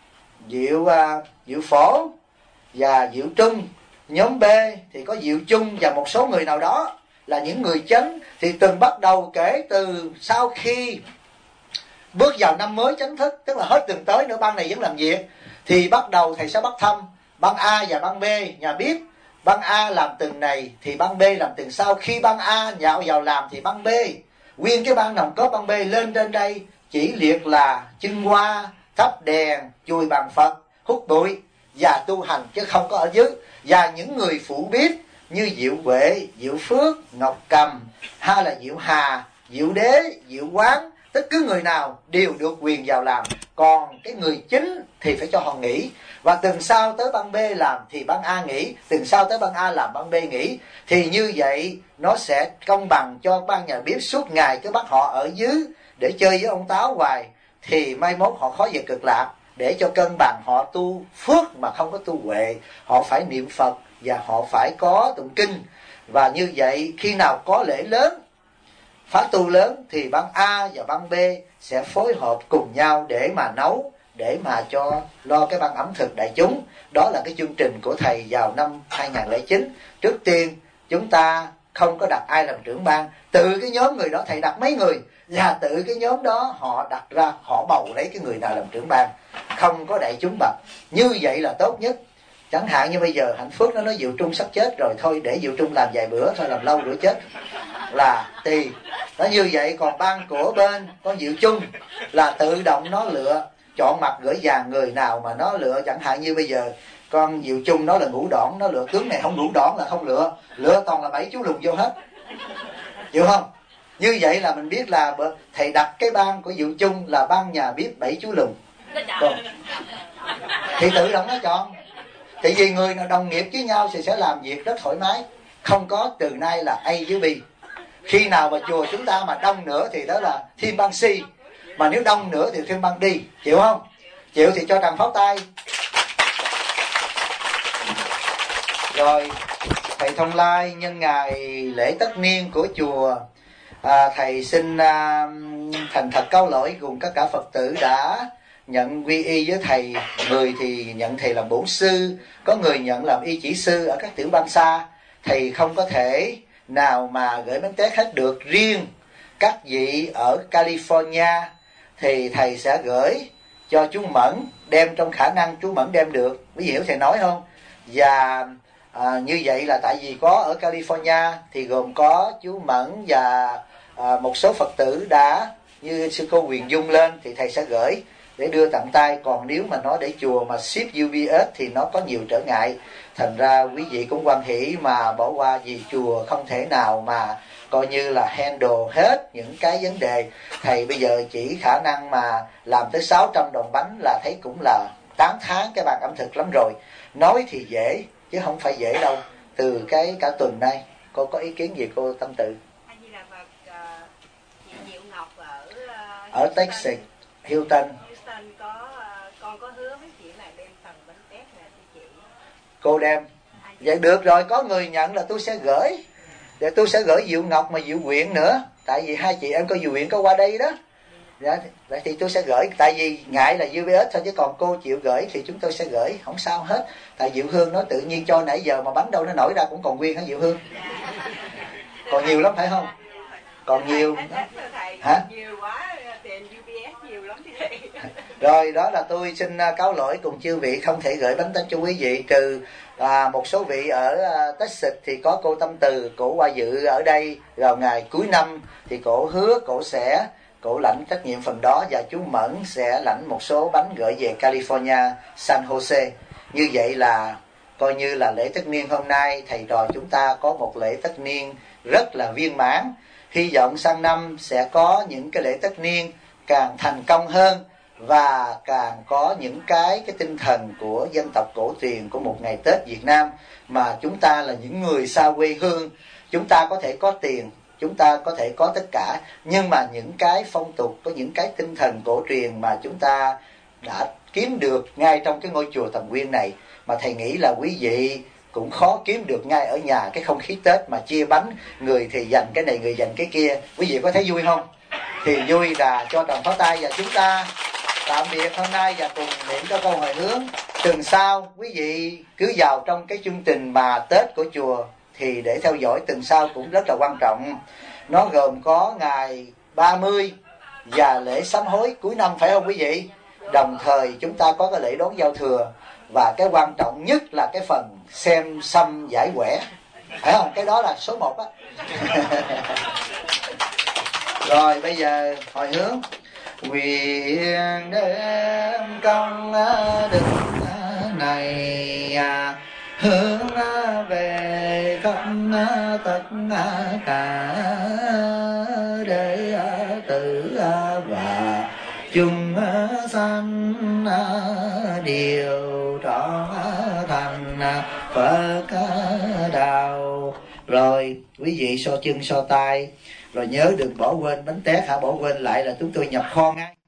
Diệu Phổ và Diệu Trung. Nhóm B thì có Diệu Chung và một số người nào đó là những người chánh. Thì từng bắt đầu kể từ sau khi bước vào năm mới chánh thức, tức là hết tuần tới nữa ban này vẫn làm việc, thì bắt đầu thầy sẽ bắt thăm ban A và ban B nhà bếp. Ban A làm tuần này thì ban B làm tuần sau. Khi ban A nhạo vào làm thì ban B, nguyên cái ban nòng cốt ban B lên trên đây chỉ liệt là chưng hoa, thắp đèn, chùi bàn Phật, hút bụi và tu hành, chứ không có ở dưới. Và những người phụ bếp như Diệu Huệ, Diệu Phước, Ngọc Cầm, hay là Diệu Hà, Diệu Đế, Diệu Quán, tất cứ người nào đều được quyền vào làm. Còn cái người chính thì phải cho họ nghỉ. Và tuần sau tới ban B làm thì ban A nghỉ, tuần sau tới ban A làm ban B nghỉ. Thì như vậy nó sẽ công bằng cho ban nhà bếp suốt ngày cứ bắt họ ở dưới để chơi với ông Táo hoài, thì mai mốt họ khó về cực lạc. Để cho cân bằng họ tu phước mà không có tu huệ, họ phải niệm Phật và họ phải có tụng kinh. Và như vậy khi nào có lễ lớn, phá tu lớn, thì ban A và ban B sẽ phối hợp cùng nhau để mà nấu, để mà cho lo cái ban ẩm thực đại chúng. Đó là cái chương trình của thầy vào năm 2009. Trước tiên chúng ta không có đặt ai làm trưởng ban, tự cái nhóm người đó thầy đặt mấy người, và tự cái nhóm đó họ đặt ra, họ bầu lấy cái người nào làm trưởng ban, không có đại chúng bậc. Như vậy là tốt nhất. Chẳng hạn như bây giờ Hạnh Phước nó nói Diệu Trung sắp chết rồi, thôi để Diệu Trung làm vài bữa thôi, làm lâu nữa chết là tùy. Nó như vậy. Còn ban của bên con Diệu Trung là tự động nó lựa, chọn mặt gửi vàng người nào mà nó lựa. Chẳng hạn như bây giờ con Diệu Trung nó là ngũ đỏn, nó lựa tướng này không ngũ đỏn là không lựa, lựa toàn là 7 chú lùn vô hết, chịu không? Như vậy là mình biết là thầy đặt cái ban của Diệu Trung là ban nhà bếp 7 chú lùn. Thì tự động nó chọn. Tại vì người nào đồng nghiệp với nhau thì sẽ làm việc rất thoải mái. Không có từ nay là A với B. Khi nào mà chùa chúng ta mà đông nữa thì đó là thêm ban C. Mà nếu đông nữa thì thêm ban D. Chịu không? Chịu thì cho tràng pháo tay. Rồi thầy Thông Lai nhân ngày lễ tất niên của chùa, thầy xin thành thật cáo lỗi cùng các cả Phật tử đã nhận quy y với thầy, người thì nhận thầy làm bổn sư, có người nhận làm y chỉ sư ở các tiểu bang xa. Thầy không có thể nào mà gửi bánh tét hết được. Riêng các vị ở California thì thầy sẽ gửi cho chú Mẫn, đem trong khả năng chú Mẫn đem được. Quý vị hiểu thầy nói không? Và như vậy là tại vì có ở California thì gồm có chú Mẫn và một số Phật tử đã như sư cô Huyền Dung lên thì thầy sẽ gửi để đưa tận tay. Còn nếu mà nói để chùa mà ship UPS thì nó có nhiều trở ngại, thành ra quý vị cũng hoan hỷ mà bỏ qua, vì chùa không thể nào mà coi như là handle hết những cái vấn đề. Thầy bây giờ chỉ khả năng mà làm tới 600 đòn bánh là thấy cũng là 8 tháng cái bàn ẩm thực lắm rồi. Nói thì dễ chứ không phải dễ đâu. Từ cái cả tuần nay cô có ý kiến gì cô Tâm Tự? Chị Diệu Ngọc ở Texas, Houston có con có hứa với chị là đem phần bánh tét này cho chị. Cô đem. Vậy được rồi, có người nhận là tôi sẽ gửi. Để tôi sẽ gửi Diệu Ngọc mà Diệu Quyện nữa. Tại vì hai chị em có Diệu Quyện có qua đây đó. Dạ, vậy thì tôi sẽ gửi. Tại vì ngại là UPS thôi, chứ còn cô chịu gửi thì chúng tôi sẽ gửi, không sao hết. Tại Diệu Hương nó tự nhiên cho nãy giờ mà bánh đâu nó nổi ra cũng còn nguyên hả Diệu Hương? Còn nhiều lắm phải không? Còn nhiều. Hả? Nhiều quá, tiền UPS nhiều lắm thầy. Rồi đó là tôi xin cáo lỗi cùng chư vị không thể gửi bánh tét cho quý vị, trừ một số vị ở Texas thì có cô Tâm Từ, cổ qua dự ở đây vào ngày cuối năm thì cổ hứa cổ lãnh trách nhiệm phần đó, và chú Mẫn sẽ lãnh một số bánh gửi về California, San Jose. Như vậy là coi như là lễ tất niên hôm nay thầy trò chúng ta có một lễ tất niên rất là viên mãn. Hy vọng sang năm sẽ có những cái lễ tất niên càng thành công hơn và càng có những cái tinh thần của dân tộc cổ truyền của một ngày Tết Việt Nam, mà chúng ta là những người xa quê hương, chúng ta có thể có tiền, chúng ta có thể có tất cả, nhưng mà những cái phong tục, có những cái tinh thần cổ truyền mà chúng ta đã kiếm được ngay trong cái ngôi chùa Tầm Quyên này, mà thầy nghĩ là quý vị cũng khó kiếm được ngay ở nhà. Cái không khí Tết mà chia bánh, người thì dành cái này, người dành cái kia, quý vị có thấy vui không? Thì vui là cho tròn pháo tay, và chúng ta tạm biệt hôm nay và cùng niệm cho câu hồi hướng. Tuần sau quý vị cứ vào trong cái chương trình mà Tết của chùa thì để theo dõi tuần sau cũng rất là quan trọng. Nó gồm có ngày 30 và lễ sám hối cuối năm, phải không quý vị? Đồng thời chúng ta có cái lễ đón giao thừa, và cái quan trọng nhất là cái phần xem xăm giải quẻ, phải không? Cái đó là số 1 á. Rồi bây giờ hồi hướng. Nguyện đem công đức này hướng về khắp tất cả đệ tử và chúng sanh đều trọn thành Phật đạo. Rồi quý vị so chân so tay, rồi nhớ đừng bỏ quên bánh tét hả, bỏ quên lại là chúng tôi nhập kho ngay.